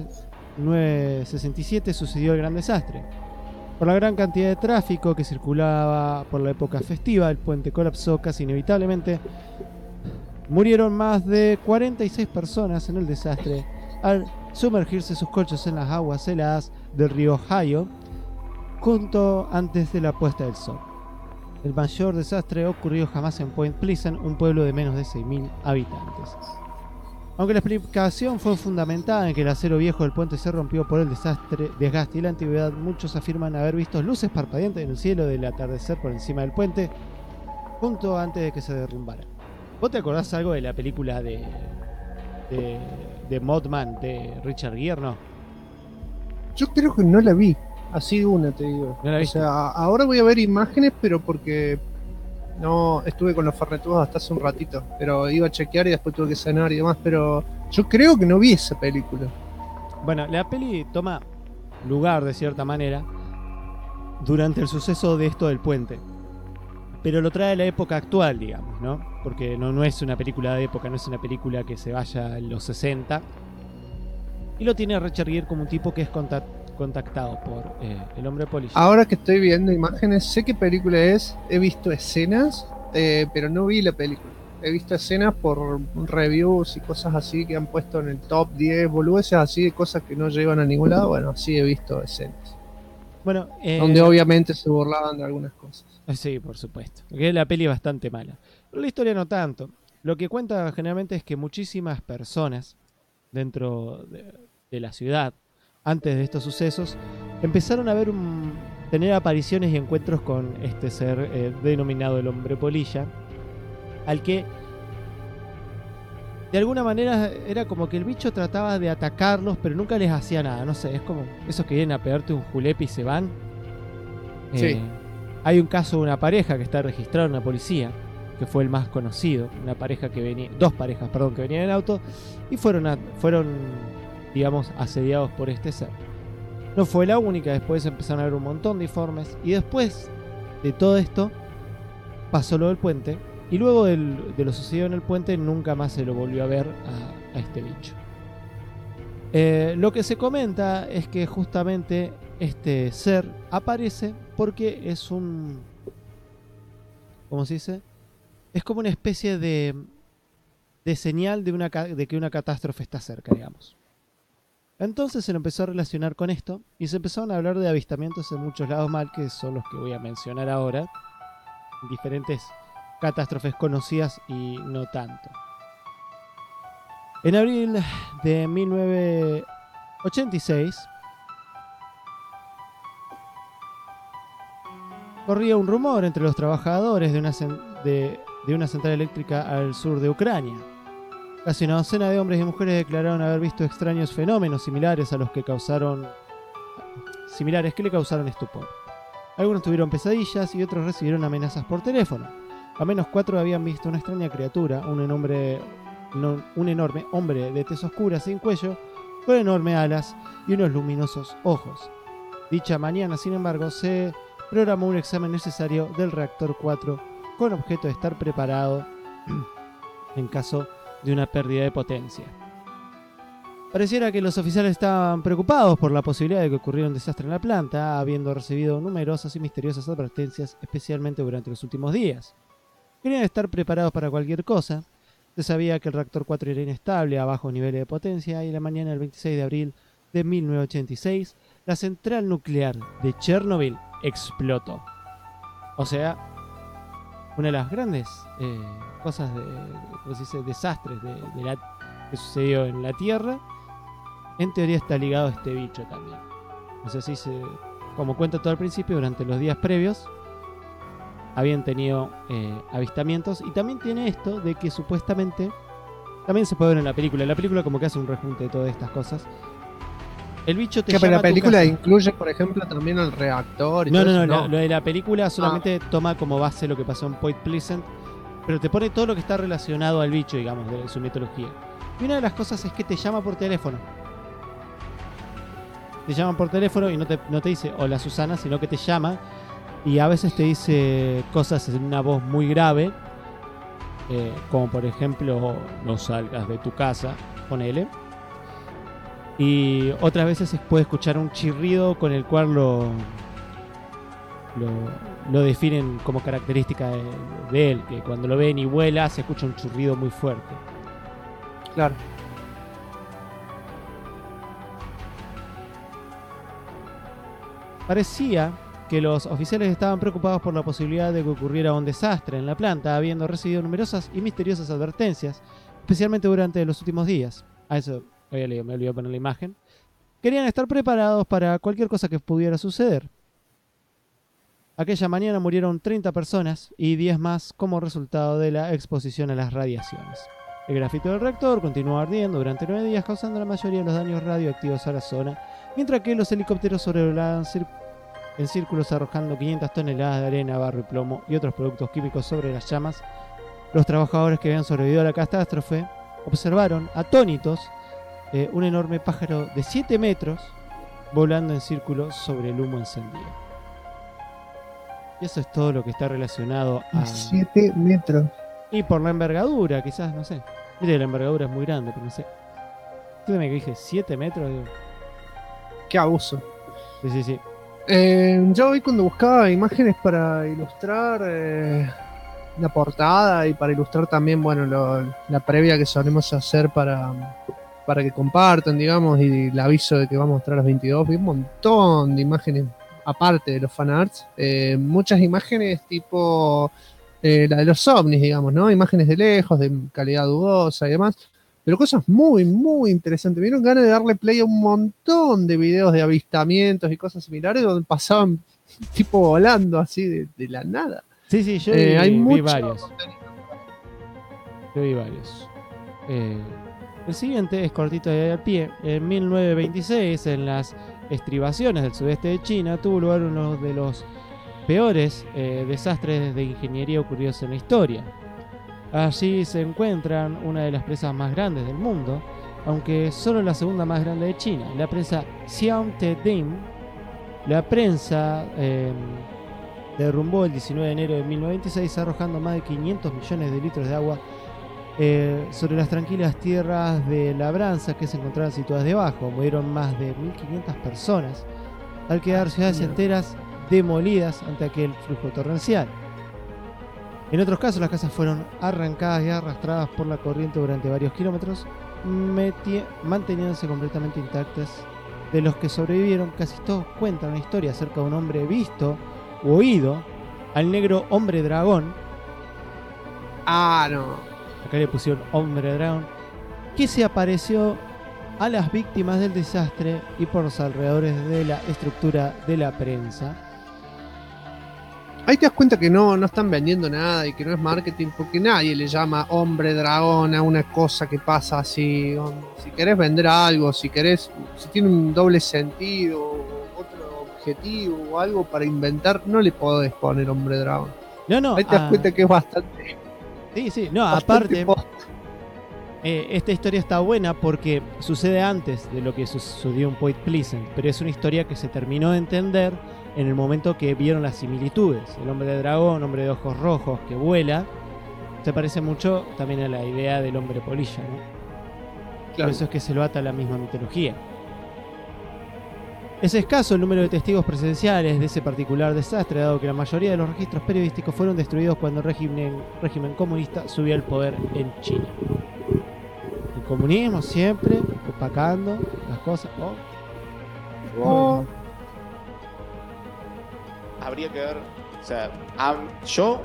1967 sucedió el gran desastre. Por la gran cantidad de tráfico que circulaba por la época festiva, el puente colapsó casi inevitablemente. Murieron más de 46 personas en el desastre al sumergirse sus coches en las aguas heladas del río Ohio justo antes de la puesta del sol. El mayor desastre ocurrió jamás en Point Pleasant, un pueblo de menos de 6.000 habitantes. Aunque la explicación fue fundamentada en que el acero viejo del puente se rompió por el desgaste y la antigüedad, muchos afirman haber visto luces parpadeantes en el cielo del atardecer por encima del puente, justo antes de que se derrumbara. ¿Vos te acordás algo de la película de Mothman de Richard Gere, no? yo creo que no la vi. Así de una, te digo. ¿No la O viste? sea, ahora voy a ver imágenes, pero porque no estuve con los ferretudos hasta hace un ratito. Pero iba a chequear y después tuve que cenar y demás. Pero yo creo que no vi esa película. Bueno, la peli toma lugar de cierta manera durante el suceso de esto del puente, pero lo trae a la época actual, digamos, ¿no? Porque no es una película de época, no es una película que se vaya en los 60. Y lo tiene a Richard Gere como un tipo que es contactado por el hombre polilla. Ahora que estoy viendo imágenes, sé qué película es. He visto escenas, pero no vi la película. He visto escenas por reviews y cosas así que han puesto en el top 10, boludeces así de cosas que no llevan a ningún lado. Bueno, sí he visto escenas. Bueno, Donde obviamente se burlaban de algunas cosas. sí, por supuesto. Porque la peli es bastante mala. Pero la historia no tanto. Lo que cuenta generalmente es que muchísimas personas dentro de la ciudad, antes de estos sucesos, empezaron a tener apariciones y encuentros con este ser denominado el hombre polilla, al que de alguna manera era como que el bicho trataba de atacarlos, pero nunca les hacía nada. No sé, es como esos que vienen a pegarte un julepe y se van. Sí. Hay un caso de una pareja que está registrada en la policía, que fue el más conocido, dos parejas, que venían en auto y fueron digamos, asediados por este ser. No fue la única, después empezaron a haber un montón de informes y después de todo esto pasó lo del puente y luego de lo sucedido en el puente nunca más se lo volvió a ver a este bicho. Lo que se comenta es que justamente este ser aparece porque es ¿cómo se dice? Es como una especie de señal de que una catástrofe está cerca, digamos. Entonces se lo empezó a relacionar con esto y se empezaron a hablar de avistamientos en muchos lados mal, que son los que voy a mencionar ahora, diferentes catástrofes conocidas y no tanto. En abril de 1986 corría un rumor entre los trabajadores de una central eléctrica al sur de Ucrania. Casi una docena de hombres y mujeres declararon haber visto extraños fenómenos similares que le causaron estupor. Algunos tuvieron pesadillas y otros recibieron amenazas por teléfono. Al menos 4 habían visto una extraña criatura, un enorme hombre de tez oscura sin cuello, con enormes alas y unos luminosos ojos. Dicha mañana, sin embargo, se programó un examen necesario del reactor 4 con objeto de estar preparado en caso de una pérdida de potencia. Pareciera que los oficiales estaban preocupados por la posibilidad de que ocurriera un desastre en la planta, habiendo recibido numerosas y misteriosas advertencias, especialmente durante los últimos días. Querían estar preparados para cualquier cosa. Se sabía que el reactor 4 era inestable a bajos niveles de potencia y la mañana del 26 de abril de 1986 la central nuclear de Chernobyl explotó. O sea, una de las grandes cosas desastres que sucedió en la Tierra, en teoría está ligado a este bicho también. O sea, como cuenta todo al principio, durante los días previos habían tenido avistamientos, y también tiene esto de que supuestamente también se puede ver en la película. En la película como que hace un rejunte de todas estas cosas. El bicho te llama la a tu película casa. incluye, por ejemplo, también el reactor y No, todo no, eso, no, lo de la película solamente toma como base lo que pasó en Point Pleasant, pero te pone todo lo que está relacionado al bicho, digamos, de su mitología. Y una de las cosas es que te llama por teléfono. Te llaman por teléfono y no te dice hola Susana, sino que te llama y a veces te dice cosas en una voz muy grave, como por ejemplo, no salgas de tu casa, ponele. Y otras veces puede escuchar un chirrido con el cual lo definen como característica de él, que cuando lo ven y vuela se escucha un chirrido muy fuerte. Claro. Parecía que los oficiales estaban preocupados por la posibilidad de que ocurriera un desastre en la planta, habiendo recibido numerosas y misteriosas advertencias, especialmente durante los últimos días. A eso había leído, me olvidé poner la imagen. Querían estar preparados para cualquier cosa que pudiera suceder. Aquella mañana murieron 30 personas y 10 más como resultado de la exposición a las radiaciones. El grafito del reactor continuó ardiendo durante 9 días, causando la mayoría de los daños radioactivos a la zona, mientras que los helicópteros sobrevolaban en círculos arrojando 500 toneladas de arena, barro y plomo y otros productos químicos sobre las llamas. Los trabajadores que habían sobrevivido a la catástrofe observaron, atónitos, un enorme pájaro de 7 metros volando en círculos sobre el humo encendido. Y eso es todo lo que está relacionado a 7 metros. Y por la envergadura, quizás, no sé. Mire, la envergadura es muy grande, pero no sé. Fíjame que dije 7 metros. Digo. Qué abuso. Sí. Yo hoy cuando buscaba imágenes para ilustrar la portada y para ilustrar también, bueno, la previa que solemos hacer para que compartan, digamos, y el aviso de que vamos a mostrar a las 22, vi un montón de imágenes aparte de los fanarts, muchas imágenes tipo la de los ovnis, digamos, ¿no? Imágenes de lejos, de calidad dudosa y demás, pero cosas muy, muy interesantes. Me dieron ganas de darle play a un montón de videos de avistamientos y cosas similares donde pasaban tipo volando así de la nada. Sí, yo vi varios. Yo vi varios. El siguiente es cortito de al pie. En 1926, en las estribaciones del sudeste de China, tuvo lugar uno de los peores desastres de ingeniería ocurridos en la historia. Allí se encuentran una de las presas más grandes del mundo, aunque solo la segunda más grande de China, la presa Xiaonteding. La prensa derrumbó el 19 de enero de 1926, arrojando más de 500 millones de litros de agua sobre las tranquilas tierras de labranza que se encontraban situadas debajo. Murieron más de 1.500 personas, al quedar ciudades enteras demolidas ante aquel flujo torrencial. En otros casos, las casas fueron arrancadas y arrastradas por la corriente durante varios kilómetros, manteniéndose completamente intactas. De los que sobrevivieron, casi todos cuentan una historia acerca de un hombre visto o oído, al negro hombre dragón. Ah, no. Acá le pusieron hombre dragón, que se apareció a las víctimas del desastre y por los alrededores de la estructura de la prensa. Ahí te das cuenta que no están vendiendo nada y que no es marketing, porque nadie le llama hombre dragón a una cosa que pasa así. Si querés vender algo, si tiene un doble sentido, otro objetivo o algo para inventar, no le podés poner hombre dragón. No, ahí te das cuenta que es bastante. Sí, no, bastante aparte, esta historia está buena porque sucede antes de lo que sucedió en Point Pleasant, pero es una historia que se terminó de entender en el momento que vieron las similitudes. El hombre de dragón, hombre de ojos rojos que vuela, se parece mucho también a la idea del hombre polilla, ¿no? Claro. Por eso es que se lo ata a la misma mitología. Es escaso el número de testigos presenciales de ese particular desastre, dado que la mayoría de los registros periodísticos fueron destruidos cuando el régimen comunista subió al poder en China. El comunismo siempre opacando las cosas. Habría que ver, o sea, yo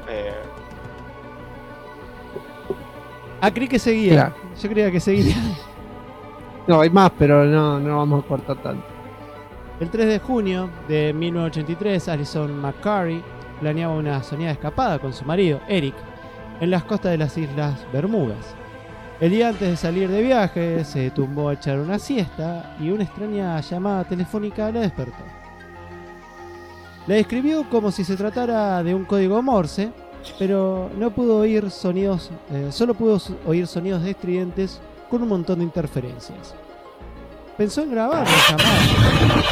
creí que seguía. Claro. Yo creía que seguía. No, hay más, pero no vamos a cortar tanto. El 3 de junio de 1983, Alison McCurry planeaba una soñada escapada con su marido, Eric, en las costas de las Islas Bermudas. El día antes de salir de viaje, se tumbó a echar una siesta y una extraña llamada telefónica la despertó. La describió como si se tratara de un código Morse, pero no pudo oír sonidos, solo pudo oír sonidos estridentes con un montón de interferencias. Pensó en grabar la llamada.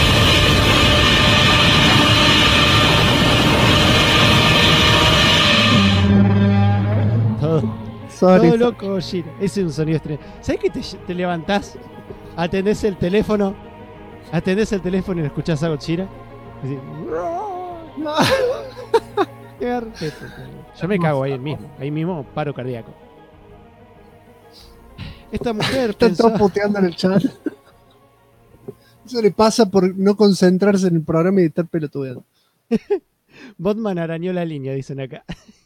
Todo loco, Giro. Ese es un sonido estridente. ¿Sabes que te levantás, atendés el teléfono y lo escuchás algo, Chira? No. Yo me cago ahí mismo paro cardíaco. Esta mujer Están pensó... todos puteando en el chat. Eso le pasa por no concentrarse en el programa y estar pelotudeando. Botman arañó la línea, dicen acá.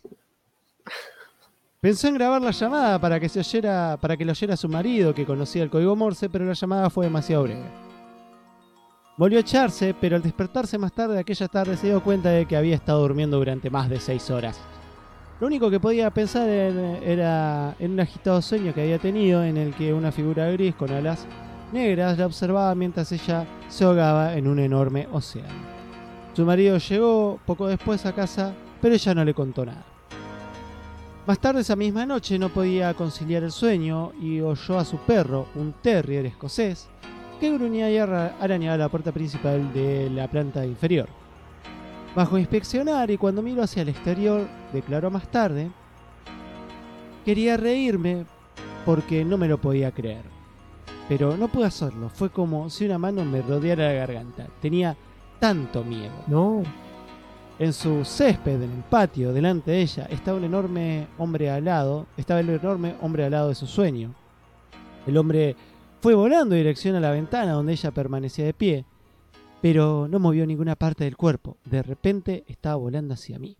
Pensó en grabar la llamada para que lo oyera su marido, que conocía el código Morse, pero la llamada fue demasiado breve. Volvió a echarse, pero al despertarse más tarde aquella tarde se dio cuenta de que había estado durmiendo durante más de 6 horas. Lo único que podía pensar era en un agitado sueño que había tenido, en el que una figura gris con alas negras la observaba mientras ella se ahogaba en un enorme océano. Su marido llegó poco después a casa, pero ella no le contó nada. Más tarde esa misma noche no podía conciliar el sueño y oyó a su perro, un terrier escocés, que gruñía y arañaba la puerta principal de la planta inferior. Bajó a inspeccionar y cuando miró hacia el exterior, declaró más tarde: quería reírme porque no me lo podía creer. Pero no pude hacerlo, fue como si una mano me rodeara la garganta. Tenía tanto miedo. No. En su césped, en el patio, delante de ella, estaba el enorme hombre alado de su sueño. El hombre fue volando en dirección a la ventana donde ella permanecía de pie, pero no movió ninguna parte del cuerpo. De repente estaba volando hacia mí.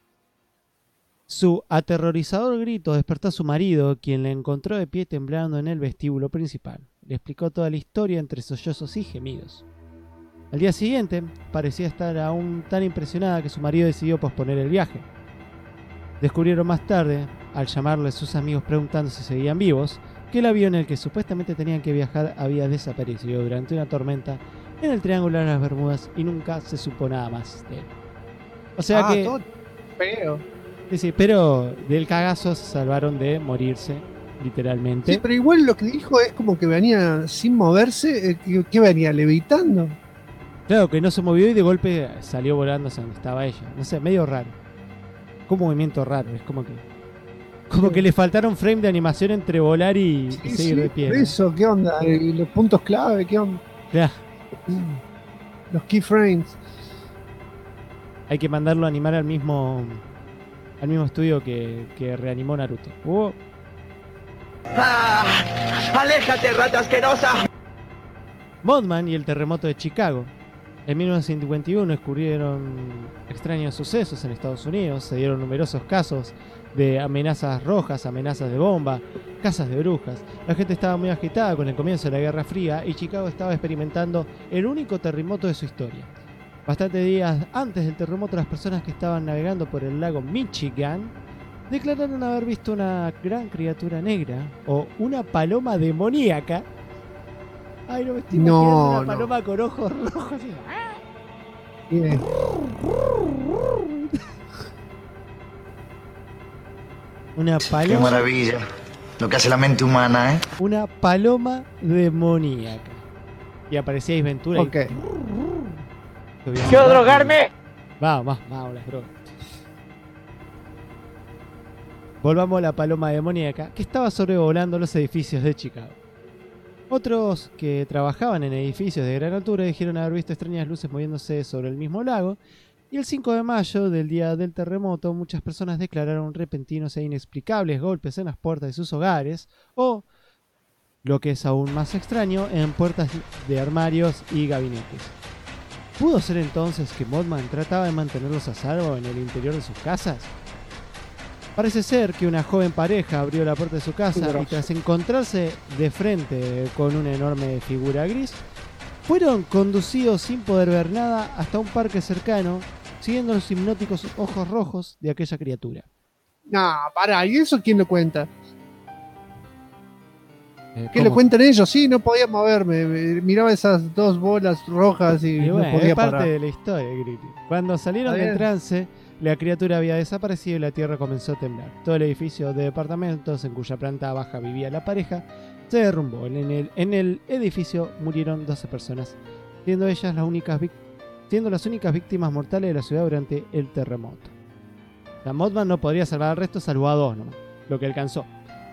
Su aterrorizador grito despertó a su marido, quien la encontró de pie temblando en el vestíbulo principal. Le explicó toda la historia entre sollozos y gemidos. Al día siguiente, parecía estar aún tan impresionada que su marido decidió posponer el viaje. Descubrieron más tarde, al llamarle a sus amigos preguntando si seguían vivos, que el avión en el que supuestamente tenían que viajar había desaparecido durante una tormenta en el Triángulo de las Bermudas y nunca se supo nada más de él. O sea que... todo feo. Sí, pero del cagazo se salvaron de morirse, literalmente. Sí, pero igual lo que dijo es como que venía sin moverse, que venía levitando. Claro, que no se movió y de golpe salió volando hacia donde estaba ella. No sé, medio raro. Con un movimiento raro, es como que le faltaron frame de animación entre volar y seguir de pie. Por eso, ¿qué onda? ¿Y los puntos clave? ¿Qué onda? Claro. Los keyframes. Hay que mandarlo a animar al mismo estudio que reanimó Naruto. ¡Ah! ¡Aléjate, rata asquerosa! Mothman y el terremoto de Chicago. En 1951 ocurrieron extraños sucesos en Estados Unidos, se dieron numerosos casos de amenazas rojas, amenazas de bomba, casas de brujas. La gente estaba muy agitada con el comienzo de la Guerra Fría y Chicago estaba experimentando el único terremoto de su historia. Bastantes días antes del terremoto, las personas que estaban navegando por el lago Michigan declararon haber visto una gran criatura negra o una paloma demoníaca. Ay, no me estoy imaginando una paloma con ojos rojos. Bien. Una Qué paloma. maravilla. Lo que hace la mente humana, ¿eh? Una paloma demoníaca. Y aparecía Ace Ventura. Ok. ¡Quiero drogarme! Vamos, las drogas. Volvamos a la paloma demoníaca que estaba sobrevolando los edificios de Chicago. Otros que trabajaban en edificios de gran altura dijeron haber visto extrañas luces moviéndose sobre el mismo lago. Y el 5 de mayo, del día del terremoto, muchas personas declararon repentinos e inexplicables golpes en las puertas de sus hogares o, lo que es aún más extraño, en puertas de armarios y gabinetes. ¿Pudo ser entonces que Mothman trataba de mantenerlos a salvo en el interior de sus casas? Parece ser que una joven pareja abrió la puerta de su casa y tras encontrarse de frente con una enorme figura gris, fueron conducidos sin poder ver nada hasta un parque cercano, siguiendo los hipnóticos ojos rojos de aquella criatura. No, pará, ¿y eso quién lo cuenta? ¿Qué ¿Cómo? le cuentan ellos? Sí, no podía moverme. Miraba esas dos bolas rojas y Bueno, no podía es parte parar. de la historia, Griti. Cuando salieron Está del bien. trance, la criatura había desaparecido y la tierra comenzó a temblar. Todo el edificio de departamentos en cuya planta baja vivía la pareja se derrumbó. En el edificio murieron 12 personas, siendo ellas las únicas víctimas mortales de la ciudad durante el terremoto. La Mothman no podría salvar al resto, salvó a 2 nomás, lo que alcanzó.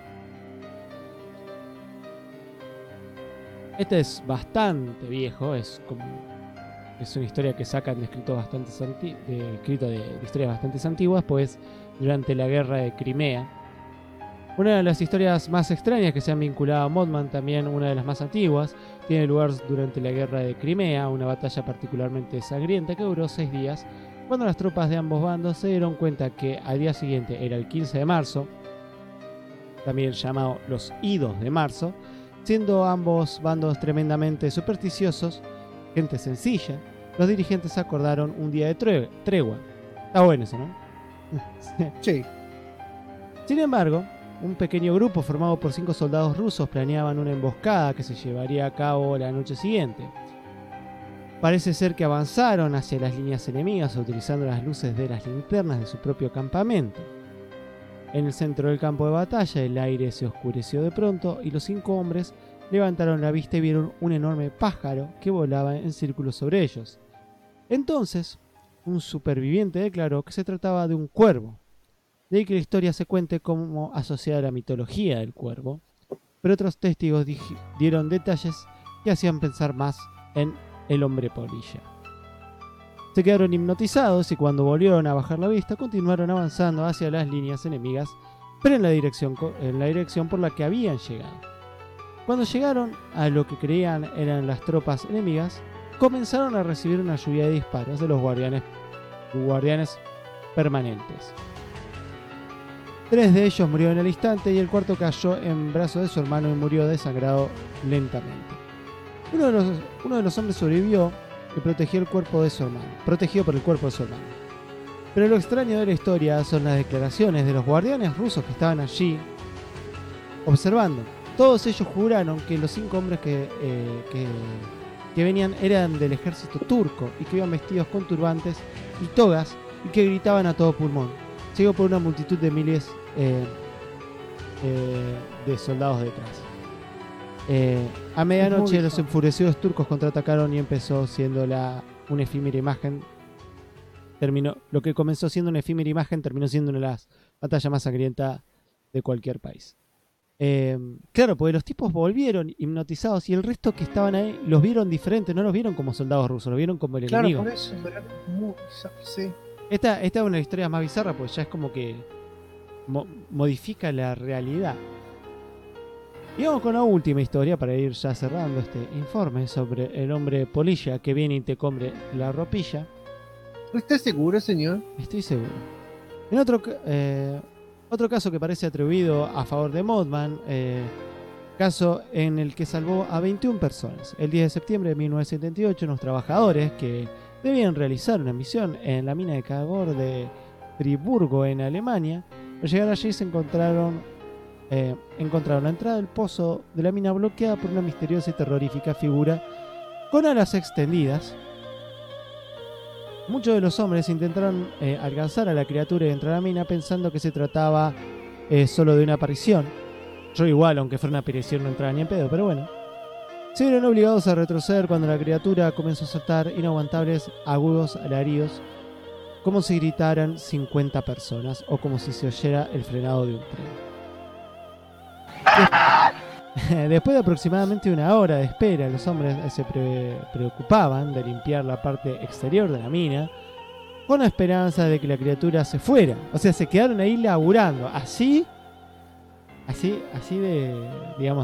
Este es bastante viejo, es una historia que sacan de escritos de historias bastante antiguas, pues durante la guerra de Crimea. Una de las historias más extrañas que se han vinculado a Mothman, también una de las más antiguas, tiene lugar durante la guerra de Crimea, una batalla particularmente sangrienta que duró 6 días, cuando las tropas de ambos bandos se dieron cuenta que al día siguiente era el 15 de marzo, también llamado los Idos de marzo, siendo ambos bandos tremendamente supersticiosos, gente sencilla, los dirigentes acordaron un día de tregua. Está bueno eso, ¿no? Sí. Sin embargo, un pequeño grupo formado por 5 soldados rusos planeaban una emboscada que se llevaría a cabo la noche siguiente. Parece ser que avanzaron hacia las líneas enemigas utilizando las luces de las linternas de su propio campamento. En el centro del campo de batalla el aire se oscureció de pronto y los 5 hombres levantaron la vista y vieron un enorme pájaro que volaba en círculos sobre ellos. Entonces, un superviviente declaró que se trataba de un cuervo. De ahí que la historia se cuente como asociada a la mitología del cuervo, pero otros testigos dieron detalles que hacían pensar más en el hombre polilla. Se quedaron hipnotizados y cuando volvieron a bajar la vista continuaron avanzando hacia las líneas enemigas, pero en la dirección por la que habían llegado. Cuando llegaron a lo que creían eran las tropas enemigas, comenzaron a recibir una lluvia de disparos de los guardianes permanentes. 3 de ellos murieron al instante y el cuarto cayó en brazos de su hermano y murió desangrado lentamente. Uno de los hombres sobrevivió y protegido por el cuerpo de su hermano. Pero lo extraño de la historia son las declaraciones de los guardianes rusos que estaban allí observando. Todos ellos juraron que los 5 hombres que venían eran del ejército turco y que iban vestidos con turbantes y togas y que gritaban a todo pulmón, seguido por una multitud de miles de soldados detrás. A medianoche los enfurecidos turcos contraatacaron y empezó siendo una efímera imagen. Lo que comenzó siendo una efímera imagen terminó siendo una de las batallas más sangrientas de cualquier país. Claro, porque los tipos volvieron hipnotizados y el resto que estaban ahí los vieron diferentes, no los vieron como soldados rusos, los vieron como el enemigo. Claro, por eso, sí. Esta es una de las historias más bizarras porque ya es como que modifica la realidad. Y vamos con la última historia para ir ya cerrando este informe sobre el hombre polilla que viene y te come la ropilla. ¿Estás seguro, señor? Estoy seguro. En otro caso que parece atribuido a favor de Mothman, caso en el que salvó a 21 personas. El 10 de septiembre de 1978, unos trabajadores que debían realizar una misión en la mina de Carbón de Friburgo, en Alemania, al llegar allí se encontraron la entrada del pozo de la mina bloqueada por una misteriosa y terrorífica figura con alas extendidas. Muchos de los hombres intentaron alcanzar a la criatura y entrar a la mina pensando que se trataba solo de una aparición. Yo igual, aunque fuera una aparición, no entraba ni en pedo, pero bueno. Se vieron obligados a retroceder cuando la criatura comenzó a soltar inaguantables agudos alaridos, como si gritaran 50 personas o como si se oyera el frenado de un tren. Después de aproximadamente una hora de espera, los hombres se preocupaban de limpiar la parte exterior de la mina con la esperanza de que la criatura se fuera. O sea, se quedaron ahí laburando. Así de, digamos,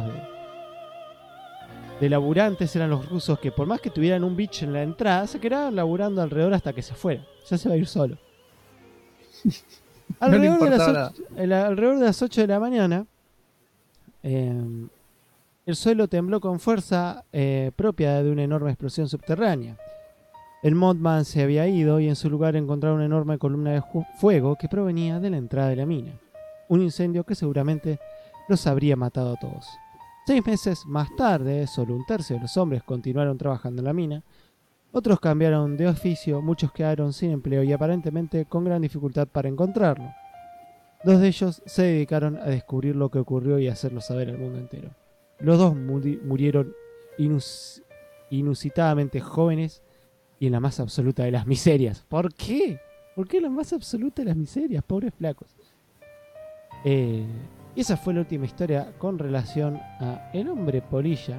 de laburantes eran los rusos, que por más que tuvieran un bicho en la entrada, se quedaban laburando alrededor hasta que se fuera. Ya se va a ir solo. Alrededor de las 8 de la mañana, el suelo tembló con fuerza propia de una enorme explosión subterránea. El Mothman se había ido y en su lugar encontraron una enorme columna de fuego que provenía de la entrada de la mina. Un incendio que seguramente los habría matado a todos. 6 meses más tarde, solo un tercio de los hombres continuaron trabajando en la mina. Otros cambiaron de oficio, muchos quedaron sin empleo y aparentemente con gran dificultad para encontrarlo. 2 de ellos se dedicaron a descubrir lo que ocurrió y a hacerlo saber al mundo entero. Los 2 murieron inusitadamente jóvenes y en la más absoluta de las miserias. ¿Por qué? ¿Por qué la más absoluta de las miserias? Pobres flacos. Y esa fue la última historia con relación a El hombre polilla.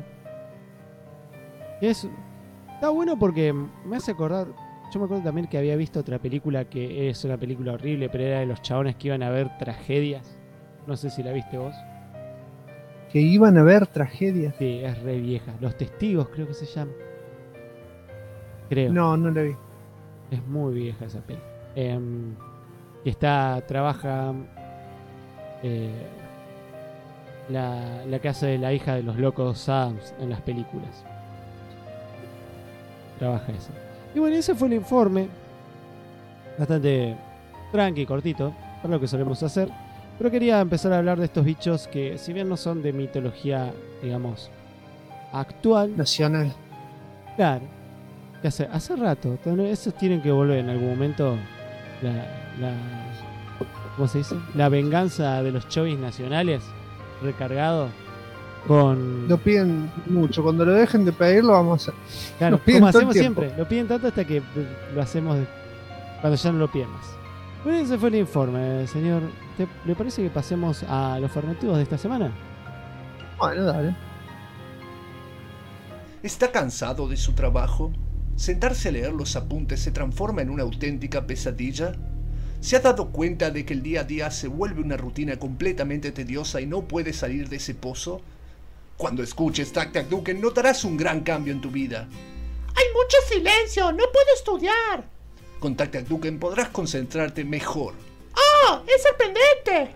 Está bueno porque me hace acordar. Yo me acuerdo también que había visto otra película que es una película horrible, pero era de los chabones que iban a ver tragedias. No sé si la viste vos. Que iban a ver tragedias. Sí, es re vieja. Los Testigos creo que se llama. Creo. No la vi. Es muy vieja esa peli. Trabaja la que hace de la hija de los locos Adams en las películas. Trabaja esa. Y bueno, ese fue el informe. Bastante tranqui, cortito, para lo que solemos hacer. Pero quería empezar a hablar de estos bichos que, si bien no son de mitología, digamos, actual. Nacional. Claro. Que hace rato. Esos tienen que volver en algún momento. ¿Cómo se dice? La venganza de los chovis nacionales. Recargado. Lo piden mucho. Cuando lo dejen de pedir, lo vamos a hacer. Claro, como hacemos siempre. Lo piden tanto hasta que lo hacemos cuando ya no lo piden más. Bueno, ese fue el informe, señor. ¿Le parece que pasemos a los formativos de esta semana? Bueno, dale. ¿Está cansado de su trabajo? ¿Sentarse a leer los apuntes se transforma en una auténtica pesadilla? ¿Se ha dado cuenta de que el día a día se vuelve una rutina completamente tediosa y no puede salir de ese pozo? Cuando escuches Tac Tac Duken notarás un gran cambio en tu vida. ¡Hay mucho silencio! ¡No puedo estudiar! Con Tac Tac Duken podrás concentrarte mejor. ¡Oh! ¡Es sorprendente!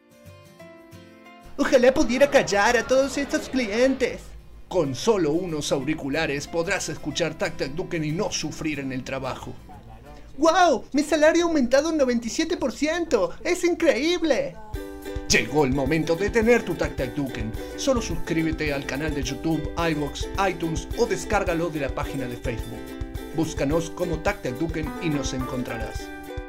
Ojalá pudiera callar a todos estos clientes. Con solo unos auriculares podrás escuchar Tac Tac Duken y no sufrir en el trabajo. ¡Wow! Mi salario ha aumentado un 97%. ¡Es increíble! Llegó el momento de tener tu Tac Tac Duken. Solo suscríbete al canal de YouTube, iVoox, iTunes o descárgalo de la página de Facebook. Búscanos como Tac Tac Duken y nos encontrarás.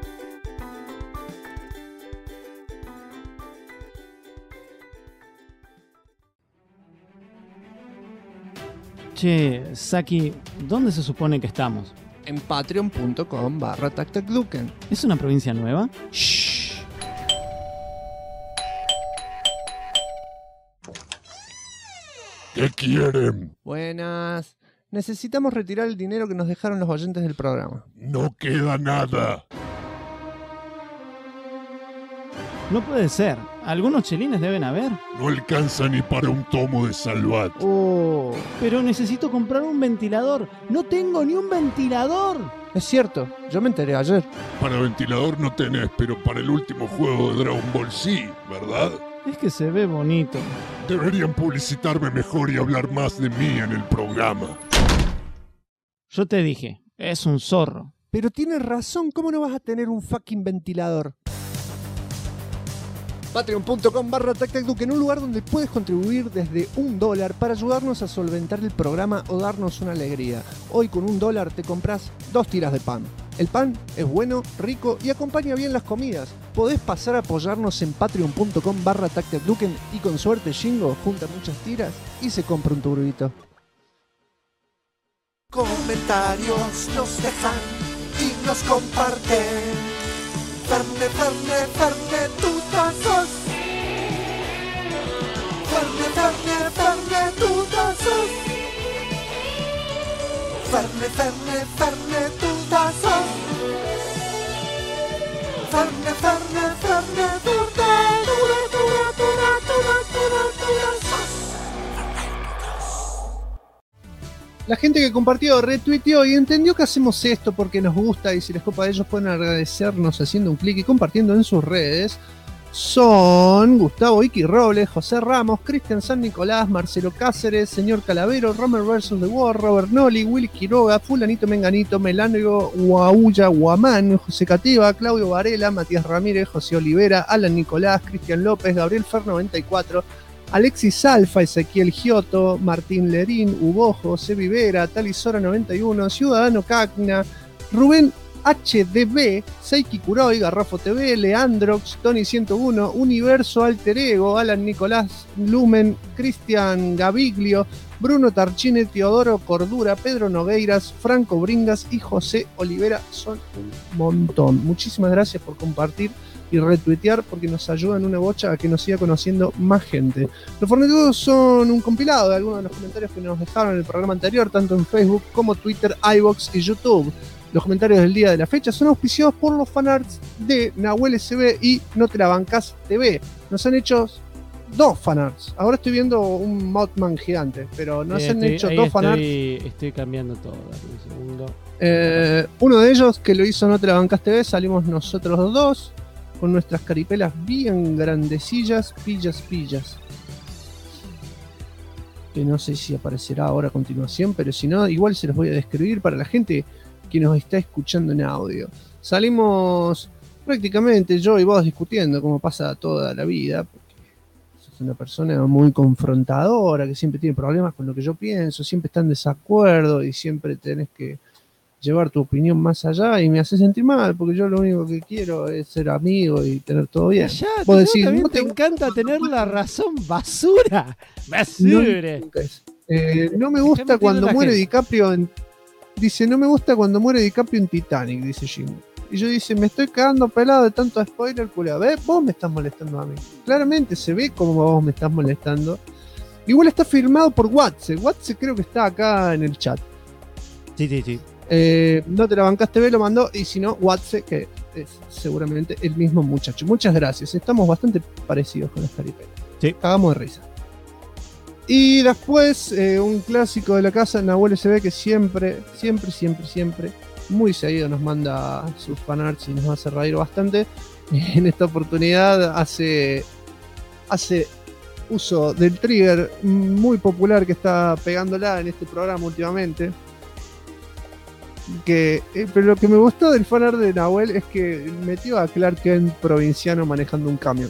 Che, Saki, ¿dónde se supone que estamos? En patreon.com/TacTacDuken. ¿Es una provincia nueva? Shh. ¿Qué quieren? Buenas. Necesitamos retirar el dinero que nos dejaron los oyentes del programa. No queda nada. No puede ser. Algunos chelines deben haber. No alcanza ni para un tomo de Salvat. Oh, Pero necesito comprar un ventilador. No tengo ni un ventilador. es cierto, yo me enteré ayer. Para ventilador no tenés, pero para el último juego de Dragon Ball sí, ¿verdad? Es que se ve bonito. Deberían publicitarme mejor y hablar más de mí en el programa. Yo te dije, es un zorro. Pero tienes razón, ¿cómo no vas a tener un fucking ventilador? Patreon.com/TacTacDuque, en un lugar donde puedes contribuir desde $1 para ayudarnos a solventar el programa o darnos una alegría. Hoy con $1 te compras 2 tiras de pan. El pan es bueno, rico y acompaña bien las comidas. Podés pasar a apoyarnos en patreon.com/TacTacDuque y con suerte Shingo junta muchas tiras y se compra un turbito. Comentarios nos dejan y nos comparten. Ferne, Ferne, Ferne, tutazos. Ferne, Ferne, Ferne, tutazos. Ferne, Ferne, Ferne, tutazos. Ferne, Ferne, Ferne, La gente que compartió, retuiteó y entendió que hacemos esto porque nos gusta y si les copa a ellos pueden agradecernos haciendo un clic y compartiendo en sus redes son Gustavo Iki Robles, José Ramos, Cristian San Nicolás, Marcelo Cáceres, Señor Calavero, Romer vs. The War, Robert Noli, Willy Quiroga, Fulanito Menganito, Melanio Guaulla Guamán, José Cativa, Claudio Varela, Matías Ramírez, José Olivera, Alan Nicolás, Cristian López, Gabriel Fer 94, Alexis Alfa, Ezequiel Giotto, Martín Lerín, Ubojo, Sebi Vera, Talisora 91, Ciudadano Cagna, Rubén HDB, Seiki Kuroi, Garrafo TV, Leandrox, Tony 101, Universo Alter Ego, Alan Nicolás Lumen, Cristian Gaviglio, Bruno Tarchine, Teodoro Cordura, Pedro Nogueiras, Franco Bringas y José Olivera. Son un montón. Muchísimas gracias por compartir y retuitear porque nos ayudan una bocha a que nos siga conociendo más gente. Los fornetudos son un compilado de algunos de los comentarios que nos dejaron en el programa anterior, tanto en Facebook como Twitter, iVoox y YouTube. Los comentarios del día de la fecha son auspiciados por los fanarts de Nahuel SB y No Te La Bancás TV. Nos han hecho 2 fanarts. Ahora estoy viendo un Mothman gigante, pero nos han hecho 2 fanarts. Estoy cambiando todo, dame un segundo. Uno de ellos que lo hizo No Te La Bancás TV, salimos nosotros 2 con nuestras caripelas bien grandecillas, pillas. Que no sé si aparecerá ahora a continuación, pero si no, igual se los voy a describir para la gente que nos está escuchando en audio. Salimos prácticamente yo y vos discutiendo como pasa toda la vida, porque sos una persona muy confrontadora, que siempre tiene problemas con lo que yo pienso, siempre está en desacuerdo y siempre tenés que llevar tu opinión más allá y me hace sentir mal, porque yo lo único que quiero es ser amigo y tener todo bien. Vos decís, también te encanta tener la razón, basura. No me gusta cuando muere DiCaprio en... Dice, no me gusta cuando muere DiCaprio en Titanic, dice Jim. Y yo dice, me estoy quedando pelado de tanto spoiler, culiao. ¿Ves? Vos me estás molestando a mí. Claramente se ve como vos me estás molestando. Igual está firmado por Watse. Watse creo que está acá en el chat. Sí. No Te La Bancás TV lo mandó. Y si no, Watse, que es seguramente el mismo muchacho. Muchas gracias. Estamos bastante parecidos con las caripelas. Sí. Cagamos de risa. Y después, un clásico de la casa, Nahuel SB, que siempre, muy seguido nos manda sus fanarts y nos hace reír bastante. En esta oportunidad hace uso del trigger muy popular que está pegándola en este programa últimamente. Pero lo que me gustó del fanart de Nahuel es que metió a Clark Kent provinciano manejando un camión.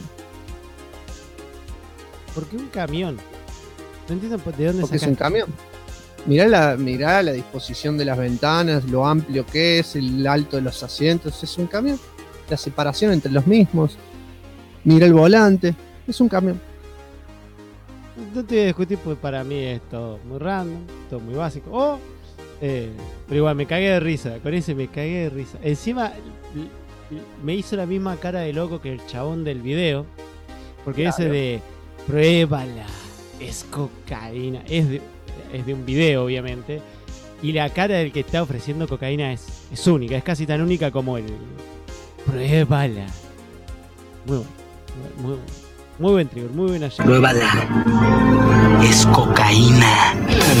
¿Por qué un camión? No entiendo de dónde porque es un camión. Mirá la disposición de las ventanas, lo amplio que es, el alto de los asientos. Es un camión. La separación entre los mismos. Mirá el volante. Es un camión. No te voy a discutir porque para mí es todo muy random, todo muy básico. Pero igual me cagué de risa. Con ese me cagué de risa. Encima me hizo la misma cara de loco que el chabón del video. Porque claro. Ese de pruébala. Es cocaína, es de un video obviamente, y la cara del que está ofreciendo cocaína es única, es casi tan única como el pruébala. Muy bueno. Muy buen trigger, muy buena llave. Pruébala. Es cocaína.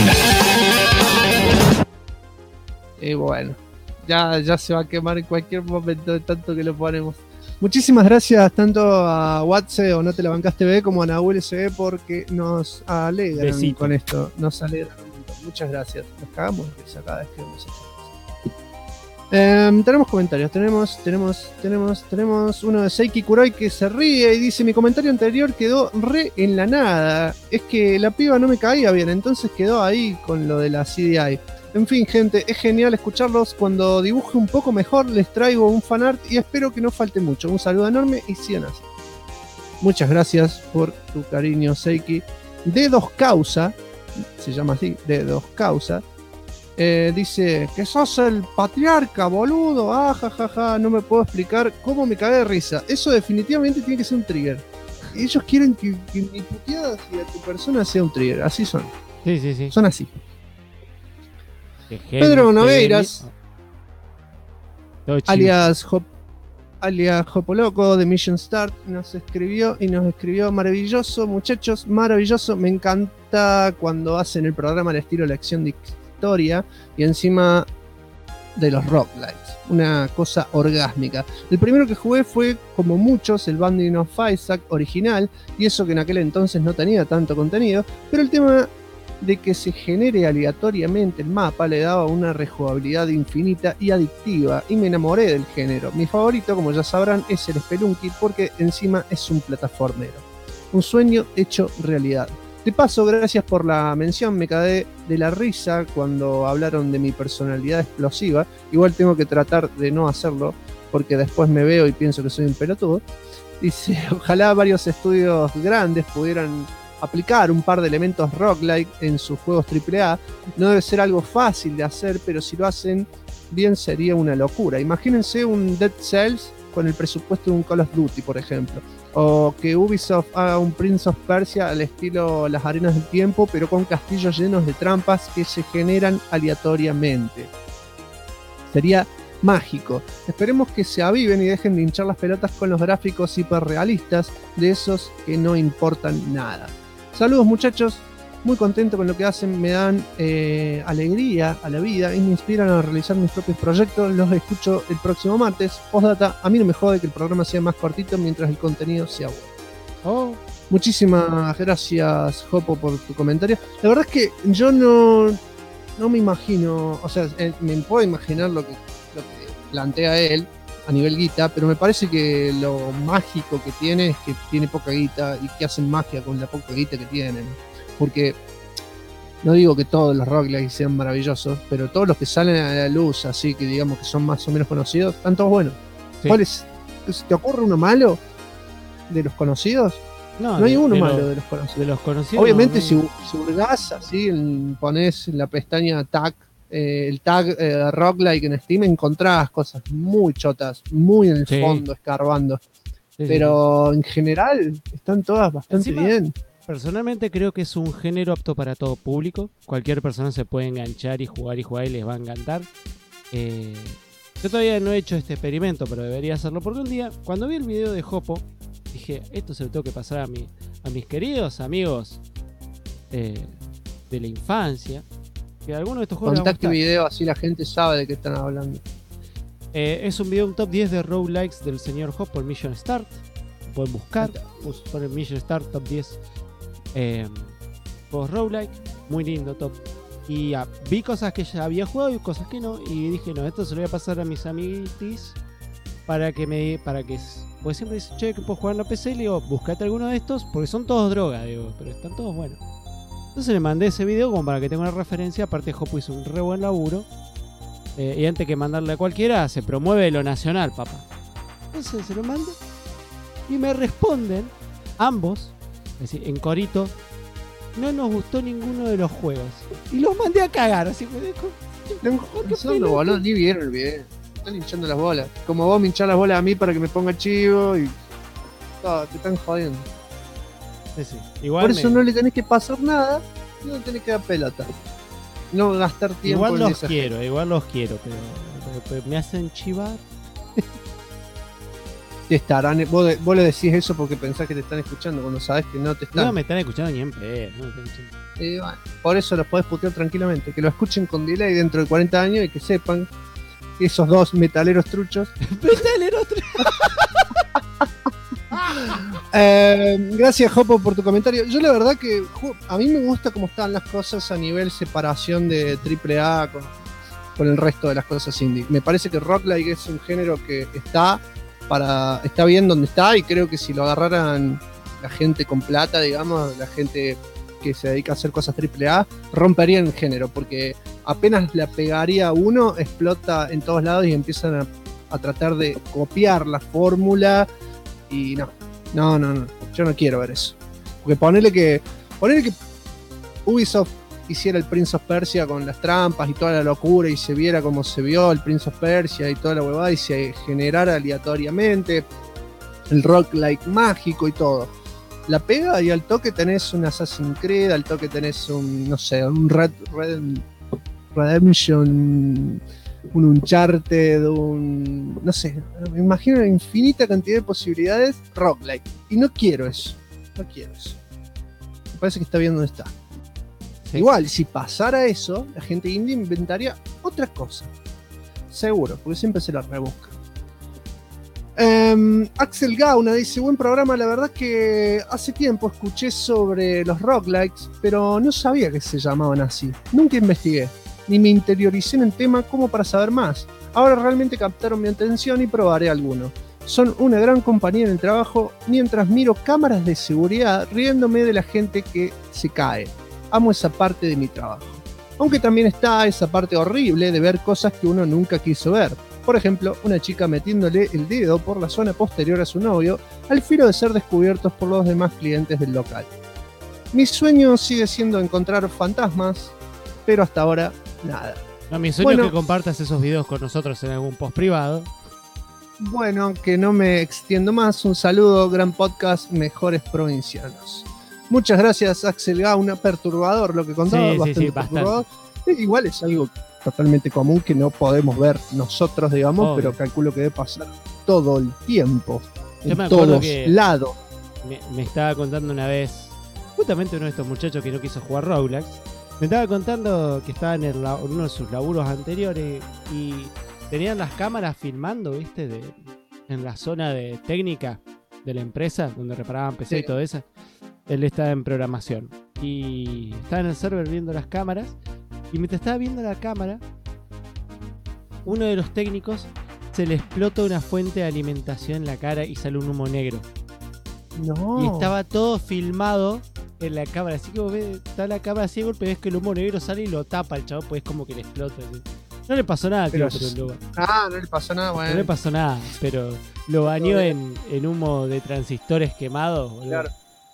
Y bueno, ya se va a quemar en cualquier momento de tanto que lo ponemos. Muchísimas gracias tanto a Watse o No Te La Bancás TV como a Nahuel SB porque nos alegran Besito. con esto. Nos alegran un montón. Muchas gracias. Nos cagamos de risa cada vez que vemos esto. Tenemos comentarios, tenemos uno de Seiki Kuroi que se ríe y dice: mi comentario anterior quedó re en la nada, es que la piba no me caía bien, entonces quedó ahí con lo de la CDI. En fin, gente, es genial escucharlos. Cuando dibuje un poco mejor les traigo un fanart y espero que no falte mucho. Un saludo enorme y sigan así. Muchas gracias por tu cariño, Seiki. D2 Causa, se llama así, D2 Causa, dice que sos el patriarca, boludo. Jajaja, no me puedo explicar cómo me cagué de risa. Eso definitivamente tiene que ser un trigger. Ellos quieren que mi puteada hacia tu persona sea un trigger. Así son. Sí. Son así. Pedro Nogueiras, alias Hopoloco de Mission Start, nos escribió maravilloso, muchachos, maravilloso. Me encanta cuando hacen el programa al estilo lección de historia y encima de los roguelites, una cosa orgásmica. El primero que jugué fue, como muchos, el Binding of Isaac original, y eso que en aquel entonces no tenía tanto contenido, pero el tema de que se genere aleatoriamente el mapa le daba una rejugabilidad infinita y adictiva, y me enamoré del género. Mi favorito, como ya sabrán, es el Spelunky, porque encima es un plataformero. Un sueño hecho realidad. De paso, gracias por la mención, me cagué de la risa cuando hablaron de mi personalidad explosiva. Igual tengo que tratar de no hacerlo, porque después me veo y pienso que soy un pelotudo. Dice, ojalá varios estudios grandes pudieran aplicar un par de elementos roguelike en sus juegos AAA. No debe ser algo fácil de hacer, pero si lo hacen bien sería una locura. Imagínense un Dead Cells con el presupuesto de un Call of Duty, por ejemplo. O que Ubisoft haga un Prince of Persia al estilo Las Arenas del Tiempo, pero con castillos llenos de trampas que se generan aleatoriamente. Sería mágico. Esperemos que se aviven y dejen de hinchar las pelotas con los gráficos hiperrealistas de esos que no importan nada. Saludos, muchachos, muy contento con lo que hacen, me dan alegría a la vida y me inspiran a realizar mis propios proyectos. Los escucho el próximo martes. Postdata, a mí no me jode que el programa sea más cortito mientras el contenido sea bueno. Muchísimas gracias, Jopo, por tu comentario. La verdad es que yo no me imagino, o sea, me puedo imaginar lo que plantea él a nivel guita, pero me parece que lo mágico que tiene es que tiene poca guita y que hacen magia con la poca guita que tienen. Porque no digo que todos los roguelikes sean maravillosos, pero todos los que salen a la luz, así que digamos que son más o menos conocidos, están todos buenos. Sí. ¿Cuál es? ¿Te ocurre uno malo de los conocidos? No hay uno malo de los conocidos. De los conocidos. Obviamente, si hurgás así, pones en la pestaña tag, el tag roguelike en Steam, encontrás cosas muy chotas, muy en el fondo, escarbando. Sí, pero en general están todas bastante bien. Personalmente creo que es un género apto para todo público. Cualquier persona se puede enganchar y jugar y les va a encantar. Yo todavía no he hecho este experimento, pero debería hacerlo, porque un día, cuando vi el video de Jopo, dije, esto se lo tengo que pasar a mis queridos amigos de la infancia, que algunos de estos juegos contacte video, así la gente sabe de qué están hablando. Es un video, un top 10 de roguelikes del señor Jopo, el Mission Start. Pueden buscar, por el Mission Start top 10 juegos roguelike, muy lindo top. Y vi cosas que ya había jugado y cosas que no, y dije, no, esto se lo voy a pasar a mis amiguitis porque siempre dicen, che, que puedo jugar en la PC, y le digo, buscate alguno de estos, porque son todos droga, digo, pero están todos buenos. Entonces le mandé ese video como para que tenga una referencia. Aparte, Jopo hizo un re buen laburo, y antes que mandarle a cualquiera, se promueve lo nacional, papá. Entonces se lo mandé y me responden ambos, es decir, en corito, no nos gustó ninguno de los juegos. Y los mandé a cagar, así que boludo, ni vieron el video. Están hinchando las bolas. Como vos me hinchás las bolas a mí para que me ponga chivo y te están jodiendo. Sí. Igual por eso no le tenés que pasar nada, no le tenés que dar pelota. No gastar tiempo. Igual los quiero, pero me hacen chivar. te estarán. Vos le decís eso porque pensás que te están escuchando cuando sabés que no te están. No me están escuchando ni en pedo. No me están escuchando. Bueno, por eso los podés putear tranquilamente. Que lo escuchen con delay dentro de 40 años y que sepan que esos dos metaleros truchos. ¡Metaleros truchos! Gracias, Jopo, por tu comentario. Yo la verdad que a mí me gusta cómo están las cosas a nivel separación de AAA con el resto de las cosas indie. Me parece que roguelike es un género que está bien donde está, y creo que si lo agarraran la gente con plata, digamos, la gente que se dedica a hacer cosas AAA, rompería el género, porque apenas la pegaría uno, explota en todos lados y empiezan a tratar de copiar la fórmula, y no, yo no quiero ver eso. Porque ponele que Ubisoft hiciera el Prince of Persia con las trampas y toda la locura, y se viera como se vio el Prince of Persia y toda la huevada, y se generara aleatoriamente el roguelike mágico y todo. La pega y al toque tenés un Assassin's Creed, al toque tenés un Red Redemption, un Uncharted, no sé, me imagino una infinita cantidad de posibilidades roguelike. Y no quiero eso. Me parece que está bien donde está. Sí. Igual, si pasara eso, la gente indie inventaría otra cosa. Seguro, porque siempre se la rebusca. Axel Gauna dice: buen programa, la verdad que hace tiempo escuché sobre los roguelikes, pero no sabía que se llamaban así. Nunca investigué, ni me interioricé en el tema como para saber más. Ahora realmente captaron mi atención y probaré alguno. Son una gran compañía en el trabajo mientras miro cámaras de seguridad riéndome de la gente que se cae. Amo esa parte de mi trabajo. Aunque también está esa parte horrible de ver cosas que uno nunca quiso ver. Por ejemplo, una chica metiéndole el dedo por la zona posterior a su novio al filo de ser descubiertos por los demás clientes del local. Mi sueño sigue siendo encontrar fantasmas, pero hasta ahora nada. No, mi sueño es que compartas esos videos con nosotros en algún post privado. Bueno, que no me extiendo más. Un saludo, gran podcast, mejores provincianos. Muchas gracias, Axel Gauna. Perturbador lo que contaba, bastante perturbador. Igual es algo totalmente común que no podemos ver nosotros, digamos, obvio, pero calculo que debe pasar todo el tiempo, en todos lados. Me estaba contando una vez, justamente uno de estos muchachos que no quiso jugar Roblox, me estaba contando que estaba en uno de sus laburos anteriores y tenían las cámaras filmando, ¿viste? En la zona de técnica de la empresa, donde reparaban PC y todo eso. Él estaba en programación y estaba en el server viendo las cámaras. Y mientras estaba viendo la cámara, uno de los técnicos se le explota una fuente de alimentación en la cara y sale un humo negro. No. Y estaba todo filmado en la cámara. Así que vos ves, está la cámara así de golpe, ves que el humo negro sale y lo tapa al chavo, pues es como que le explota. ¿Sí? No le pasó nada, pero no le pasó nada, bueno. No le pasó nada, pero lo bañó en humo de transistores quemados, boludo. Claro.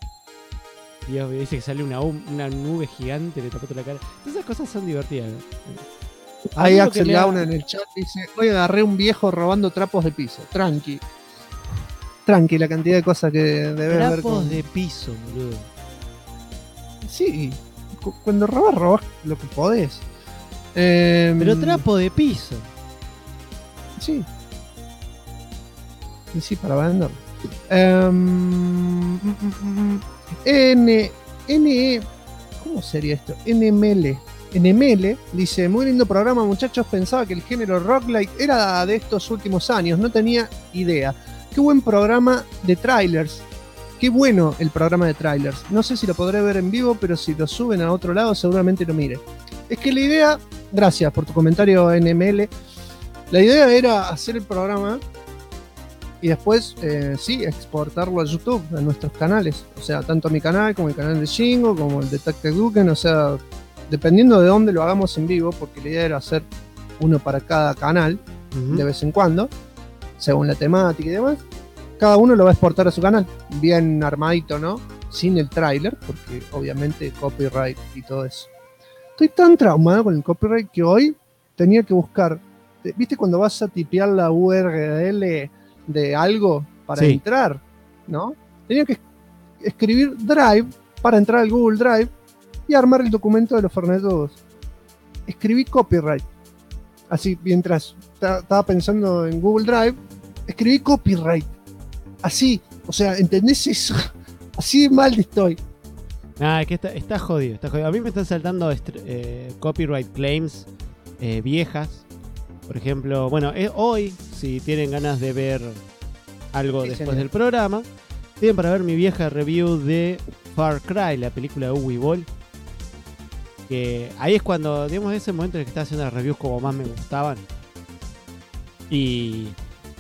Dios, me dice que sale una nube gigante, le tapó toda la cara. Esas cosas son divertidas, ¿no? Ahí Axel Gauna en el chat dice: hoy agarré un viejo robando trapos de piso. Tranqui, la cantidad de cosas que debe haber. Trapos de piso, boludo. Sí, cuando robas lo que podés. Pero trapo de piso. Sí. Y sí, para vender. ¿Cómo sería esto? NML dice: muy lindo programa, muchachos. Pensaba que el género roguelike era de estos últimos años, no tenía idea. Qué buen programa de trailers. Qué bueno el programa de trailers. No sé si lo podré ver en vivo, pero si lo suben a otro lado seguramente lo mire. Es que la idea, gracias por tu comentario, NML. La idea era hacer el programa y después, exportarlo a YouTube, a nuestros canales. O sea, tanto a mi canal como el canal de Shingo, como el de Tactic Duken. O sea, dependiendo de dónde lo hagamos en vivo, porque la idea era hacer uno para cada canal, de vez en cuando, según la temática y demás. Cada uno lo va a exportar a su canal, bien armadito, ¿no? Sin el tráiler, porque obviamente copyright y todo eso. Estoy tan traumado con el copyright que hoy tenía que buscar. ¿Viste cuando vas a tipear la URL de algo para entrar, ¿no? Tenía que escribir Drive para entrar al Google Drive y armar el documento de los Fernetos. Escribí copyright. Así, mientras estaba pensando en Google Drive, escribí copyright. Así, o sea, ¿entendés eso? Así de mal estoy. Ah, es que está jodido, está jodido. A mí me están saltando copyright claims viejas. Por ejemplo, bueno, hoy, si tienen ganas de ver algo después del programa, tienen para ver mi vieja review de Far Cry, la película de Uwe Boll. Que ahí es cuando, digamos, ese momento en el que estaba haciendo las reviews como más me gustaban. Y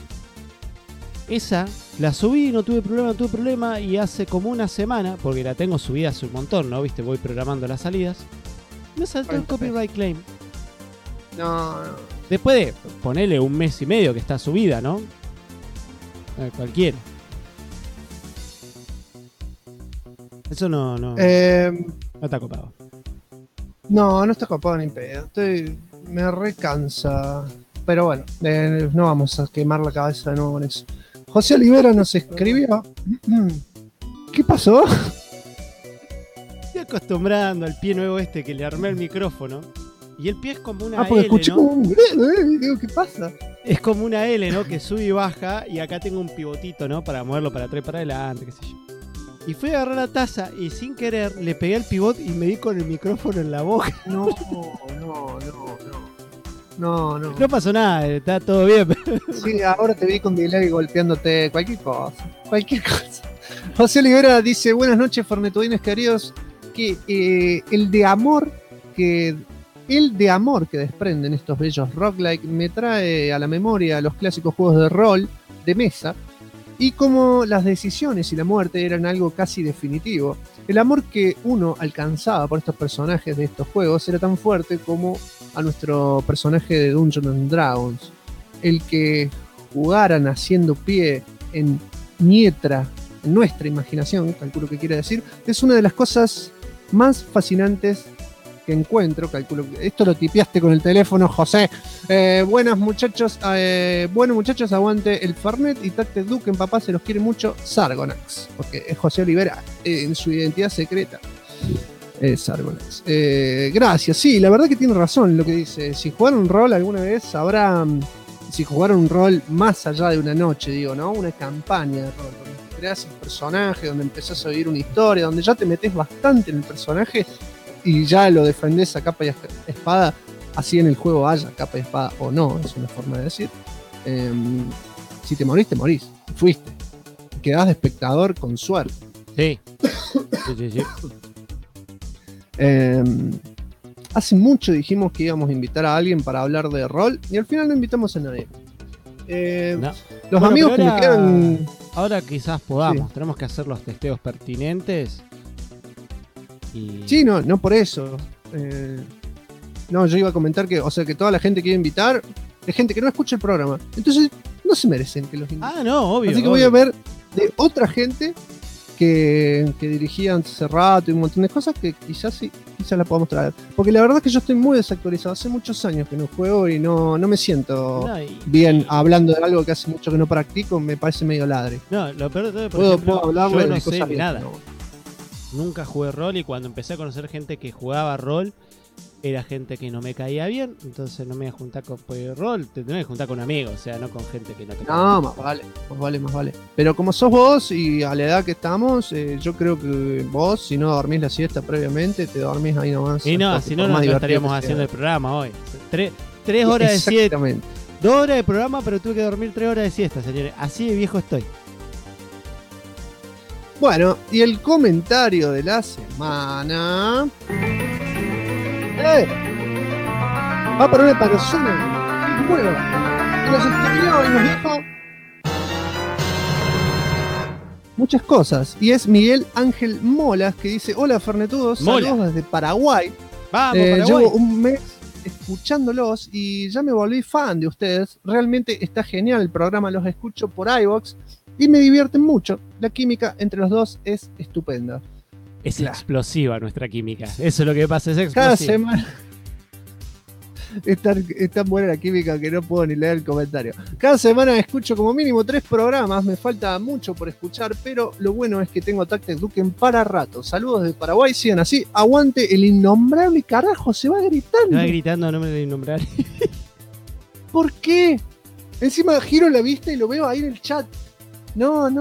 esa la subí, no tuve problema, y hace como una semana, porque la tengo subida hace un montón, ¿no? Viste, voy programando las salidas. Me saltó el copyright claim. No. Después de ponerle un mes y medio que está subida, ¿no? Cualquiera. Eso no está copado. No está copado ni pedo. Me recansa. Pero bueno, no vamos a quemar la cabeza de nuevo con eso. José Olivera nos escribió. ¿Qué pasó? Estoy acostumbrando al pie nuevo que le armé el micrófono. Y el pie es como una porque L, escuché ¿no? como un digo, ¿qué pasa? Es como una L, ¿no? Que sube y baja. Y acá tengo un pivotito, ¿no? Para moverlo para atrás y para adelante, qué sé yo. Y fui a agarrar la taza y sin querer le pegué al pivot y me di con el micrófono en la boca. No. No pasó nada, está todo bien. Sí, ahora te vi con delay golpeándote cualquier cosa. José Olivera dice, buenas noches, fornetudines queridos, que el de amor que desprenden estos bellos roguelike me trae a la memoria los clásicos juegos de rol de mesa y como las decisiones y la muerte eran algo casi definitivo. El amor que uno alcanzaba por estos personajes de estos juegos era tan fuerte como a nuestro personaje de Dungeons and Dragons. El que jugaran haciendo pie en nuestra imaginación, calculo que quiere decir, es una de las cosas más fascinantes que encuentro, calculo que esto lo tipeaste con el teléfono, José. Buenos muchachos, aguante el Fernet y Tacte Duke, en papá se los quiere mucho, Sargonax, porque es José Olivera en su identidad secreta. Sargonax. Gracias, sí, la verdad que tiene razón lo que dice. Si jugaron un rol alguna vez, sabrán. Si jugaron un rol más allá de una noche, digo, ¿no? Una campaña de rol, donde creas el personaje, donde empezás a vivir una historia, donde ya te metes bastante en el personaje y ya lo defendés a capa y espada, así en el juego haya capa y espada o no, es una forma de decir. Si te morís, fuiste. Quedás de espectador con suerte. Sí. Hace mucho dijimos que íbamos a invitar a alguien para hablar de rol y al final no invitamos a nadie. No. Los amigos que me quedan... Ahora quizás podamos, sí. Tenemos que hacer los testeos pertinentes. Sí, no por eso. No, yo iba a comentar que, o sea, que toda la gente que iba a invitar es gente que no escucha el programa. Entonces no se merecen que los inviten. Ah, no, obvio. Así que voy a ver de otra gente que dirigían hace rato y un montón de cosas que quizás la podamos traer. Porque la verdad es que yo estoy muy desactualizado. Hace muchos años que no juego y no me siento bien hablando de algo que hace mucho que no practico. Me parece medio ladre. No, lo peor de todo, por ejemplo, puedo hablarle yo no de sé cosas nada. no. Nunca jugué rol y cuando empecé a conocer gente que jugaba rol, era gente que no me caía bien, entonces no me iba a juntar con rol, te tenés que juntar con amigos, o sea, no con gente que no te cae. No, más vale. Pero como sos vos y a la edad que estamos, yo creo que vos, si no dormís la siesta previamente, te dormís ahí nomás. Y no, si no, no estaríamos haciendo el programa hoy. 3 horas de siesta. 2 horas de programa, pero tuve que dormir 3 horas de siesta, señores. Así de viejo estoy. Bueno, y el comentario de la semana... Va para una persona nueva que nos escribió y nos dijo muchas cosas. Y es Miguel Ángel Molas, que dice: hola Fernetudos, saludos desde Paraguay. Vamos, Paraguay. Llevo un mes escuchándolos y ya me volví fan de ustedes. Realmente está genial el programa, los escucho por iVoox y me divierten mucho. La química entre los dos es estupenda. Es explosiva nuestra química. Eso es lo que pasa, es explosiva. Cada semana es tan buena la química que no puedo ni leer el comentario. Cada semana escucho como mínimo 3 programas. Me falta mucho por escuchar, pero lo bueno es que tengo Tacte Duken para rato. Saludos de Paraguay, sigan así. Aguante el innombrable, carajo, se va gritando. Va gritando a nombre del innombrable. ¿Por qué? Encima giro la vista y lo veo ahí en el chat. No.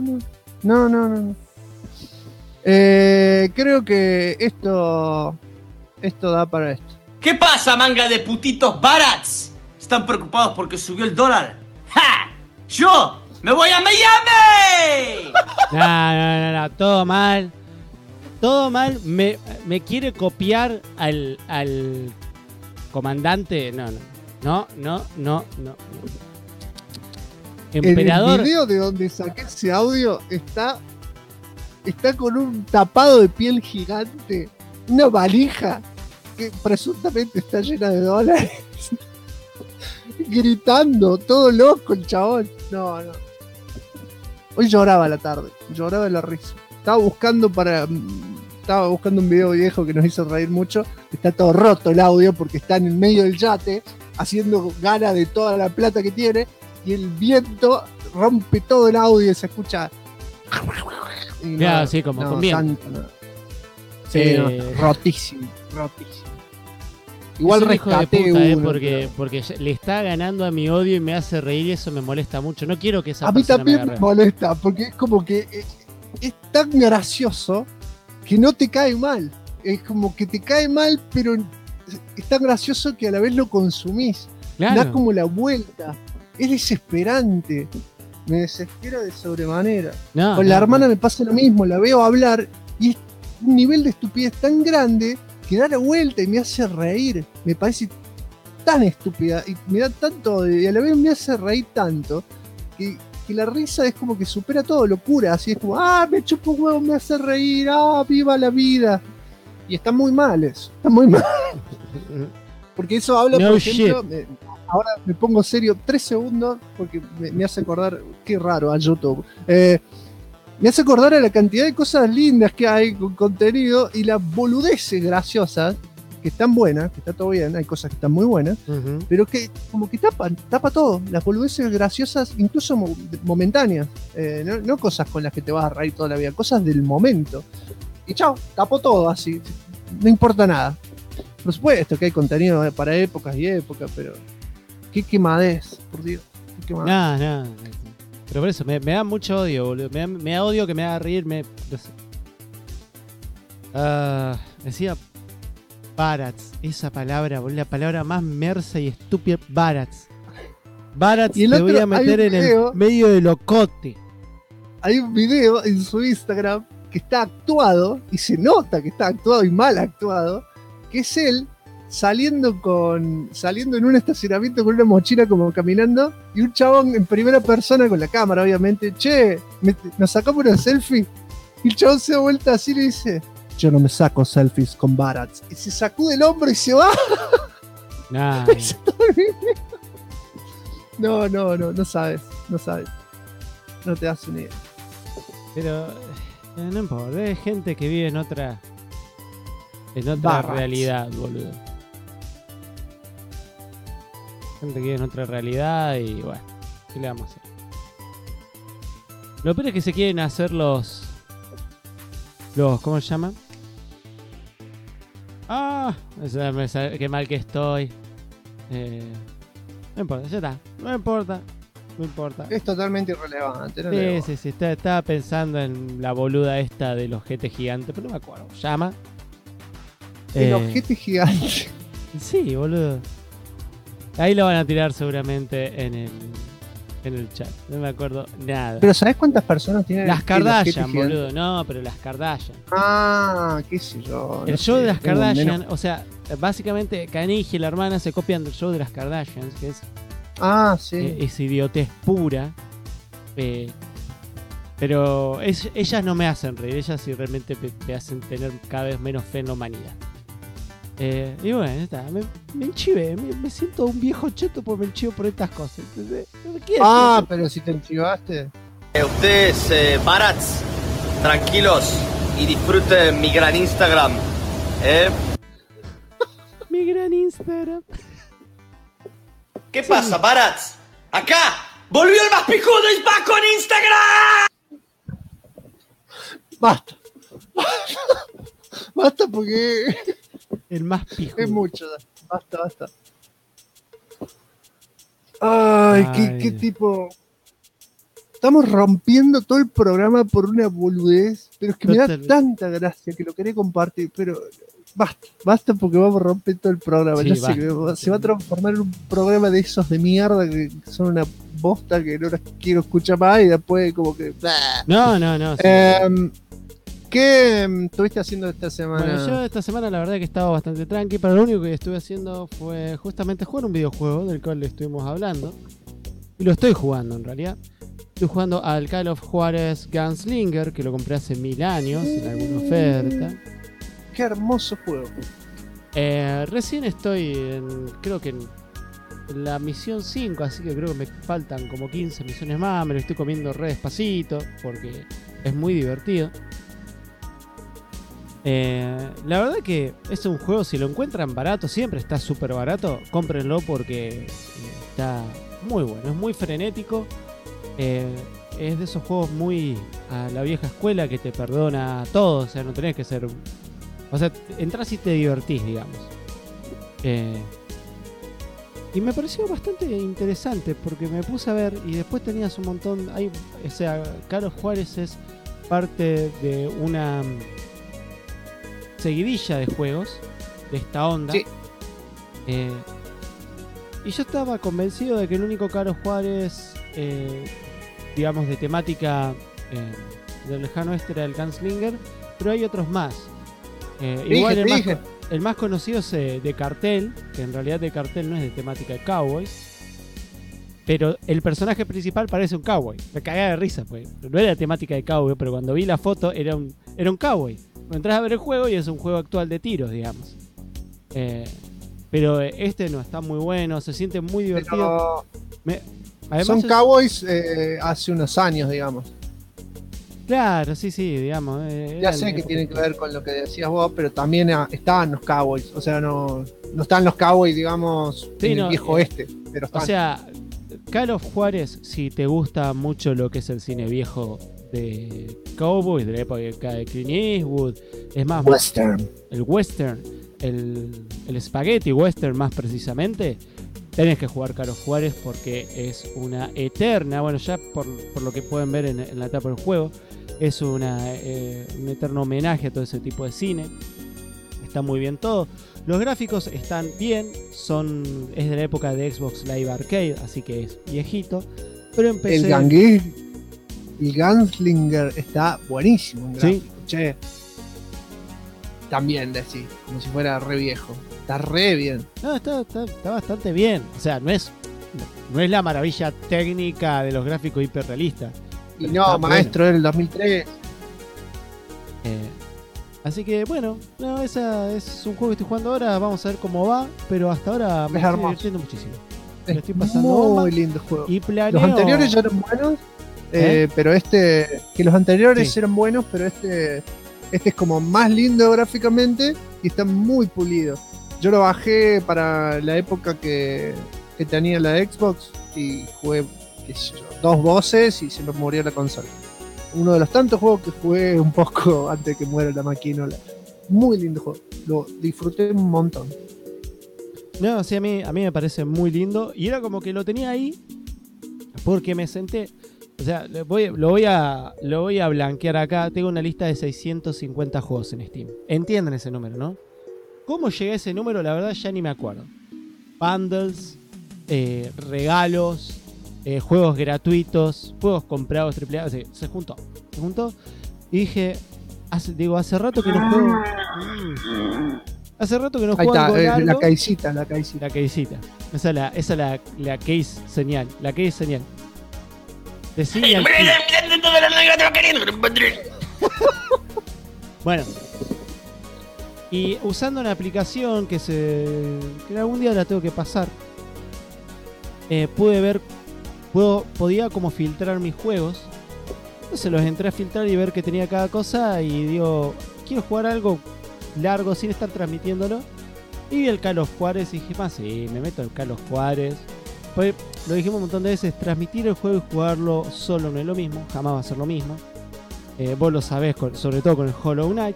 Creo que esto da para esto. ¿Qué pasa, manga de putitos barats? ¿Están preocupados porque subió el dólar? ¡Ja! ¡Yo me voy a Miami! No, todo mal. Todo mal. Me quiere copiar al comandante. No. Emperador. El video de donde saqué ese audio está con un tapado de piel gigante, una valija que presuntamente está llena de dólares, gritando, todo loco el chabón. No. Hoy lloraba a la tarde, lloraba de la risa. Estaba buscando un video viejo que nos hizo reír mucho. Está todo roto el audio porque está en el medio del yate haciendo gala de toda la plata que tiene y el viento rompe todo el audio y se escucha. Claro, sí, como con viento. Sí, rotísimo. Igual rescaté uno. Porque le está ganando a mi odio y me hace reír y eso me molesta mucho. No quiero que esa a mí persona también me molesta porque es como que es tan gracioso que no te cae mal. Es como que te cae mal, pero es tan gracioso que a la vez lo consumís. Claro. Da como la vuelta. Es desesperante. Me desespera de sobremanera. Con la hermana me pasa lo mismo. La veo hablar y es un nivel de estupidez tan grande que da la vuelta y me hace reír. Me parece tan estúpida y me da tanto y a la vez me hace reír tanto que la risa es como que supera todo, locura. Así es como, me chupo un huevo, me hace reír, viva la vida. Y está muy mal eso. Está muy mal. Porque eso habla, por ejemplo... Ahora me pongo serio 3 segundos porque me hace acordar, qué raro, a YouTube. Me hace acordar a la cantidad de cosas lindas que hay con contenido y las boludeces graciosas, que están buenas, que está todo bien, hay cosas que están muy buenas, pero que como que tapa todo. Las boludeces graciosas, incluso momentáneas, no cosas con las que te vas a reír toda la vida, cosas del momento. Y chao, tapó todo así, no importa nada. Por supuesto que hay contenido para épocas y épocas, pero... Qué quemadez, por Dios. Qué quemadez. No. Pero por eso, me da mucho odio, boludo. Me da odio que me haga reír. No sé. Decía Barats. Esa palabra, boludo. La palabra más mersa y estúpida. Barats. Barats te voy a meter en el medio del locote. Hay un video en su Instagram que está actuado, y se nota que está actuado y mal actuado, que es él saliendo en un estacionamiento con una mochila como caminando y un chabón en primera persona con la cámara obviamente, nos sacamos una selfie y el chabón se da vuelta así y le dice, yo no me saco selfies con Barats, y se sacude el hombro y se va. Nah. No sabes, no te das una idea. Pero no importa, es gente que vive en otra Barats. realidad, boludo. Gente que vive en otra realidad y bueno, ¿qué le vamos a hacer? Lo peor es que se quieren hacer los ¿cómo se llaman? Qué mal que estoy. No importa, ya está. No importa. Es totalmente irrelevante. Sí. Estaba pensando en la boluda esta del ojete gigante, pero no me acuerdo. ¿Llama? El ojete gigante. Sí, boludo. Ahí lo van a tirar seguramente en el chat. No me acuerdo nada. Pero ¿sabés cuántas personas tienen las Kardashian, boludo? No, pero las Kardashian. Qué sé yo. El show de las Kardashian, o sea, básicamente Kanigi y la hermana se copian del show de las Kardashian, que es sí. Es idiotez pura. Pero ellas no me hacen reír, ellas sí realmente me hacen tener cada vez menos fe en la humanidad. Y bueno, está, me enchivé, me siento un viejo cheto porque me enchivo por estas cosas. Entonces, pero si te enchivaste. Ustedes, Barats, tranquilos y disfruten mi gran Instagram. Mi gran Instagram. ¿Qué pasa, Barats? ¡Acá! ¡Volvió el más pijudo y back con Instagram! Basta. Basta porque... El más pijudo. Es mucho. Basta. Ay. Qué tipo... estamos rompiendo todo el programa por una boludez, pero es que me da tanta gracia que lo quería compartir, pero basta porque vamos a romper todo el programa. Sí, No sé, se va a transformar en un programa de esos de mierda que son una bosta que no las quiero escuchar más y después como que... No. Sí. ¿Qué estuviste haciendo esta semana? Bueno, yo esta semana la verdad que estaba bastante tranqui, pero lo único que estuve haciendo fue justamente jugar un videojuego del cual le estuvimos hablando. Y lo estoy jugando en realidad. Estoy jugando al Call of Juarez Gunslinger, que lo compré hace 1000 años en alguna oferta. Qué hermoso juego. Recién estoy creo que en la misión 5, así que creo que me faltan como 15 misiones más. Me lo estoy comiendo re despacito porque es muy divertido. La verdad que es un juego, si lo encuentran barato, siempre está súper barato, cómprenlo porque está muy bueno, es muy frenético. Es de esos juegos muy a la vieja escuela que te perdona todo, o sea, no tenés que ser... O sea, entras y te divertís, digamos. Y me pareció bastante interesante porque me puse a ver y después tenías un montón... o sea, Carlos Juárez es parte de una seguidilla de juegos de esta onda. Sí. Y yo estaba convencido de que el único Carlos Juárez, digamos, de temática del lejano oeste era el Gunslinger, pero hay otros más. Igual el más conocido es de Cartel, que en realidad de Cartel no es de temática de cowboys, pero el personaje principal parece un cowboy. Me cagué de risa, pues. No era temática de cowboy, pero cuando vi la foto era un cowboy. Entras a ver el juego y es un juego actual de tiros, digamos. Pero este no está muy bueno, se siente muy divertido. Son cowboys hace unos años, digamos. Claro, sí, digamos. Ya sé que tiene que ver con lo que decías vos, pero también estaban los cowboys. O sea, no están los cowboys, digamos, en el viejo oeste. Pero están. O sea, Call of Juárez, si te gusta mucho lo que es el cine viejo de cowboys, de la época de Clint Eastwood, es más... Western. El western, el spaghetti western más precisamente, tenés que jugar Call of Juárez porque es una eterna, bueno, ya por lo que pueden ver en la etapa del juego, es un eterno homenaje a todo ese tipo de cine. Está muy bien todo. Los gráficos están bien, es de la época de Xbox Live Arcade, así que es viejito. Pero empecé... El Gunslinger está buenísimo en gráfico, ¿sí? Che. También decís, como si fuera re viejo. Está re bien. No, está bastante bien. O sea, no es la maravilla técnica de los gráficos hiperrealistas. Y no, maestro, era el 2003. Así que bueno, ese es un juego que estoy jugando ahora. Vamos a ver cómo va, pero hasta ahora me estoy divirtiendo muchísimo. Me estoy pasando muy lindo juego. Y planeo... Los anteriores ya eran buenos. Pero que los anteriores eran buenos, pero este es como más lindo gráficamente y está muy pulido. Yo lo bajé para la época que tenía la Xbox y jugué 2 voces y se me murió la consola. Uno de los tantos juegos que jugué un poco antes de que muera la maquinola. Muy lindo juego, lo disfruté un montón. No, sí, a mí me parece muy lindo y era como que lo tenía ahí porque me senté. O sea, lo voy a blanquear acá. Tengo una lista de 650 juegos en Steam. Entienden ese número, ¿no? ¿Cómo llegué a ese número? La verdad ya ni me acuerdo. Bundles, regalos, juegos gratuitos, juegos comprados AAA. O sea, se juntó. Y dije, hace rato que no juego. Hace rato que no juego algo largo. La caisita. Esa es la case señal. La case señal. Bueno, y usando una aplicación que algún día la tengo que pasar, podía como filtrar mis juegos. Entonces los entré a filtrar y ver que tenía cada cosa y digo, quiero jugar algo largo sin estar transmitiéndolo. Y vi el Call of Juárez y dije, sí, me meto el Call of Juárez. Pues lo dijimos un montón de veces, transmitir el juego y jugarlo solo no es lo mismo, jamás va a ser lo mismo. Vos lo sabés, sobre todo con el Hollow Knight.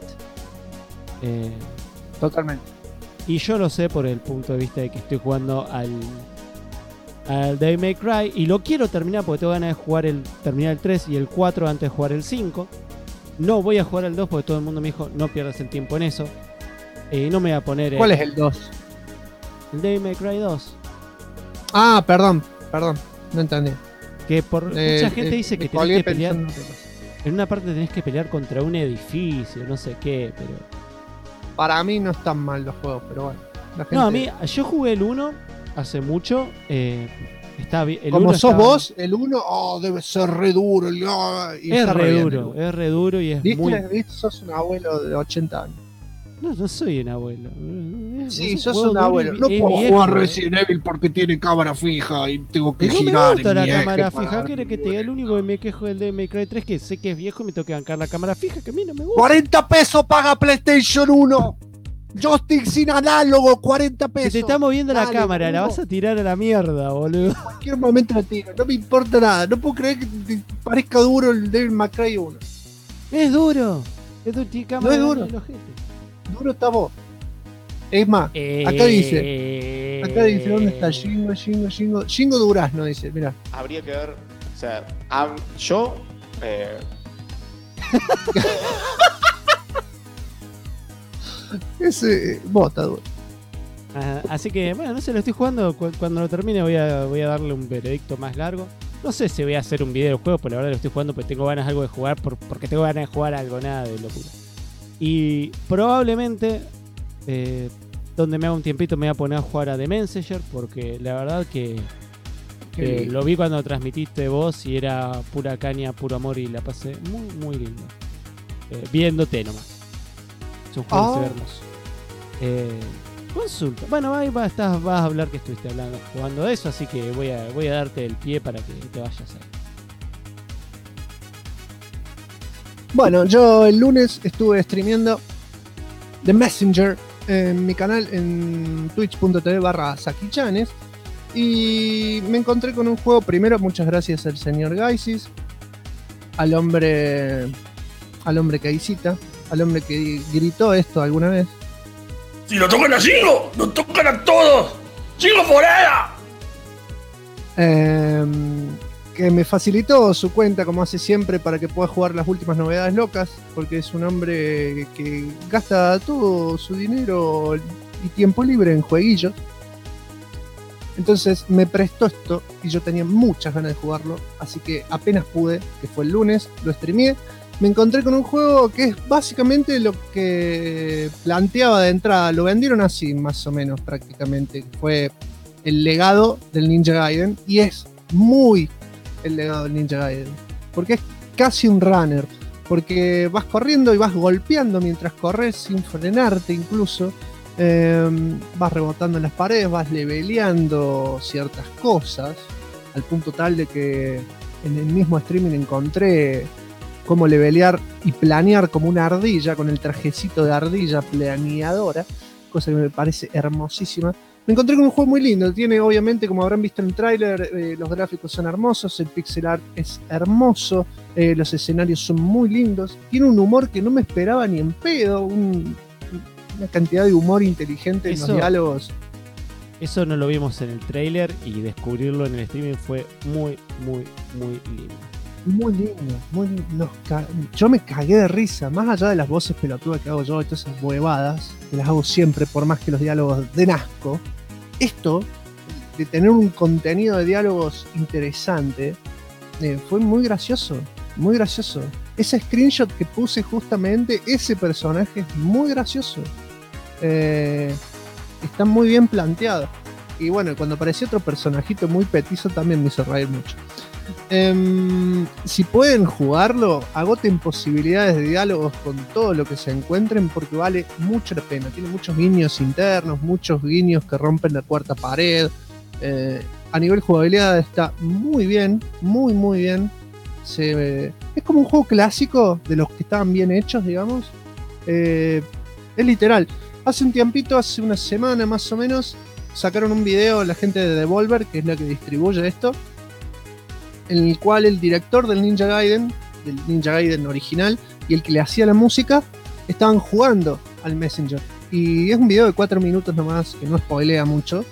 Totalmente. Y yo lo sé por el punto de vista de que estoy jugando al Devil May Cry y lo quiero terminar porque tengo ganas de terminar el 3 y el 4 antes de jugar el 5. No voy a jugar el 2 porque todo el mundo me dijo no pierdas el tiempo en eso. No me voy a poner... ¿Cuál es el 2? El Devil May Cry 2. Ah, perdón, no entendí. Que mucha gente dice que tenés que pelear... En una parte tenés que pelear contra un edificio, no sé qué, pero... Para mí no están mal los juegos, pero bueno. La gente... No, yo jugué el 1 hace mucho. Está bien. Como sos vos, el 1, debe ser re duro. Es re duro y es muy... ¿Viste? Sos un abuelo de 80 años. No soy un abuelo. Sí, sos un abuelo. No puedo jugar Resident Evil porque tiene cámara fija y tengo que girar. No me gusta la cámara fija. ¿Querés que te diga? El único que me quejo del Devil May Cry 3 que sé que es viejo y me tengo que bancar la cámara fija, que a mí no me gusta. 40 pesos paga PlayStation 1. Joystick sin análogo, 40 pesos. Se te está moviendo la cámara, la vas a tirar a la mierda, boludo. En cualquier momento la tiro, no me importa nada. No puedo creer que te parezca duro el Devil May Cry 1. Es duro. Tiene cámara no es duro. Duro está vos. Es más, acá dice, ¿dónde está Shingo Durazno? Dice, mirá. Habría que ver, o sea, yo... Ese bota duro. Así que, bueno, no sé, lo estoy jugando. Cuando lo termine voy a darle un veredicto más largo. No sé si voy a hacer un video del juego, pero la verdad lo estoy jugando porque tengo ganas algo de jugar, porque tengo ganas de jugar algo, nada de locura. Y probablemente, donde me haga un tiempito, me voy a poner a jugar a The Messenger, porque la verdad que lo vi cuando transmitiste vos y era pura caña, puro amor y la pasé muy, muy lindo. Viéndote nomás. Es un juego hermoso. Consulta. Bueno, ahí vas a hablar que estuviste jugando de eso, así que voy a darte el pie para que te vayas ahí. Bueno, yo el lunes estuve streameando The Messenger en mi canal en twitch.tv/sakichanes y me encontré con un juego. Primero, muchas gracias al señor Gaisis, al hombre que visita, al hombre que gritó esto alguna vez. Si lo tocan a Shingo, nos tocan a todos. ¡Shingo fuera! Que me facilitó su cuenta, como hace siempre, para que pueda jugar las últimas novedades locas, porque es un hombre que gasta todo su dinero y tiempo libre en jueguillos. Entonces me prestó esto y yo tenía muchas ganas de jugarlo, así que apenas pude, que fue el lunes, lo streameé. Me encontré con un juego que es básicamente lo que planteaba de entrada. Lo vendieron así, más o menos, prácticamente. Fue el legado del Ninja Gaiden. Y es muy el legado del Ninja Gaiden. Porque es casi un runner. Porque vas corriendo y vas golpeando mientras corres sin frenarte incluso. Vas rebotando en las paredes, vas leveleando ciertas cosas. Al punto tal de que en el mismo streaming encontré cómo levelear y planear como una ardilla, con el trajecito de ardilla planeadora, cosa que me parece hermosísima. Me encontré con un juego muy lindo. Tiene, obviamente, como habrán visto en el tráiler, los gráficos son hermosos, el pixel art es hermoso, los escenarios son muy lindos. Tiene un humor que no me esperaba ni en pedo, una cantidad de humor inteligente en los diálogos. Eso no lo vimos en el tráiler y descubrirlo en el streaming fue muy, muy, muy lindo. Muy lindo, muy lindo. Yo me cagué de risa, más allá de las voces pelotudas que hago yo, y todas esas huevadas, que las hago siempre, por más que los diálogos den asco. Esto, de tener un contenido de diálogos interesante, fue muy gracioso, muy gracioso. Ese screenshot que puse justamente, ese personaje es muy gracioso. Está muy bien planteado. Y bueno, cuando apareció otro personajito muy petizo también me hizo reír mucho. Si pueden jugarlo, agoten posibilidades de diálogos con todo lo que se encuentren, porque vale mucho la pena. Tiene muchos guiños internos, muchos guiños que rompen la cuarta pared. A nivel jugabilidad está muy bien, muy muy bien. Es como un juego clásico de los que estaban bien hechos, digamos. Es literal. Hace un tiempito, hace una semana más o menos, sacaron un video la gente de Devolver, que es la que distribuye esto, en el cual el director del Ninja Gaiden original, y el que le hacía la música, estaban jugando al Messenger. Y es un video de 4 minutos nomás, que no spoilea mucho,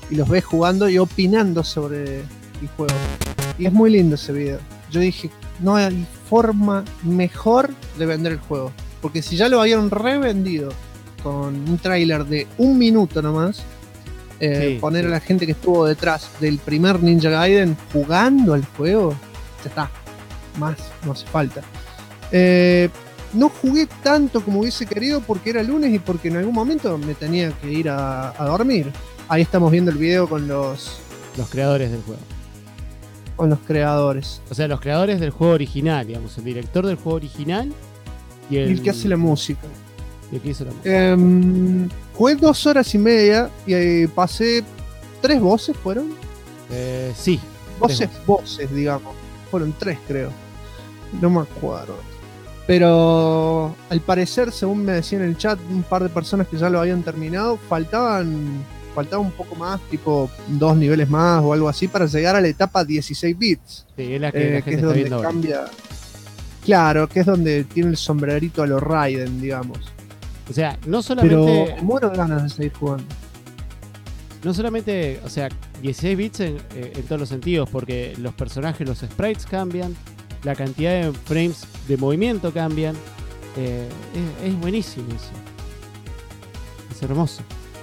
y los ves jugando y opinando sobre el juego. Y es muy lindo ese video. Yo dije, no hay forma mejor de vender el juego. Porque si ya lo habían revendido con un tráiler de 1 minuto nomás, poner a la gente que estuvo detrás del primer Ninja Gaiden jugando al juego, ya está. Más no hace falta. No jugué tanto como hubiese querido porque era lunes y porque en algún momento me tenía que ir a dormir. Ahí estamos viendo el video con los creadores del juego. Con los creadores. O sea, los creadores del juego original, digamos, el director del juego original y el que hace la música. Y el que hizo la música. Jugué 2 horas y media y pasé 3 voces, ¿fueron? Sí. Voces, digamos. Fueron 3, creo. No me acuerdo. Pero al parecer, según me decía en el chat, un par de personas que ya lo habían terminado, faltaba un poco más, tipo 2 niveles más o algo así, para llegar a la etapa 16 bits. Sí, es la que la gente es está donde viendo cambia. Claro, que es donde tiene el sombrerito a los Raiden, digamos. O sea, no solamente. Pero muero de ganas de seguir jugando. No solamente, o sea, 16 bits en todos los sentidos, porque los personajes, los sprites cambian, la cantidad de frames de movimiento cambian. Es buenísimo eso. Es hermoso.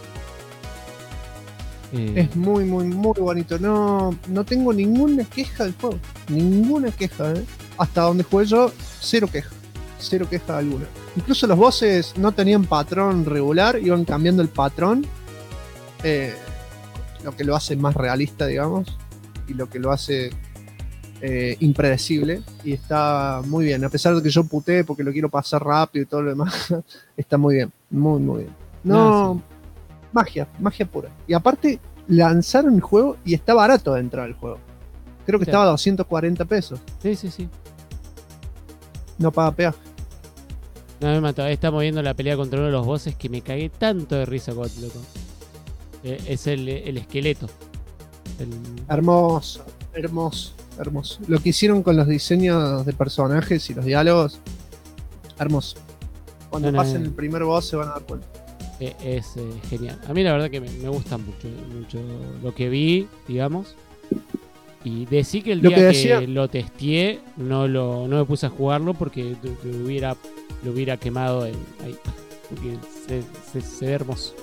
Es muy, muy, muy bonito. No tengo ninguna queja del juego. Ninguna queja, Hasta donde jugué yo, cero queja. Cero queja alguna. Incluso los bosses no tenían patrón regular, iban cambiando el patrón. Lo que lo hace más realista, digamos. Y lo que lo hace impredecible. Y está muy bien. A pesar de que yo puteé porque lo quiero pasar rápido y todo lo demás. Está muy bien. Muy, muy bien. No. Magia pura. Y aparte, lanzaron el juego y está barato de entrar al juego. Creo que estaba a 240 pesos. Sí. No paga peaje. No, me mató. Estamos viendo la pelea contra uno de los bosses que me cagué tanto de risa con loco. Es el esqueleto. Hermoso. Lo que hicieron con los diseños de personajes y los diálogos, hermoso. Cuando pasen el primer boss se van a dar cuenta. Es genial. A mí la verdad que me gusta mucho lo que vi, digamos. Y decí que el día que lo testeé no me puse a jugarlo porque lo hubiera quemado ahí. Porque se ve hermoso.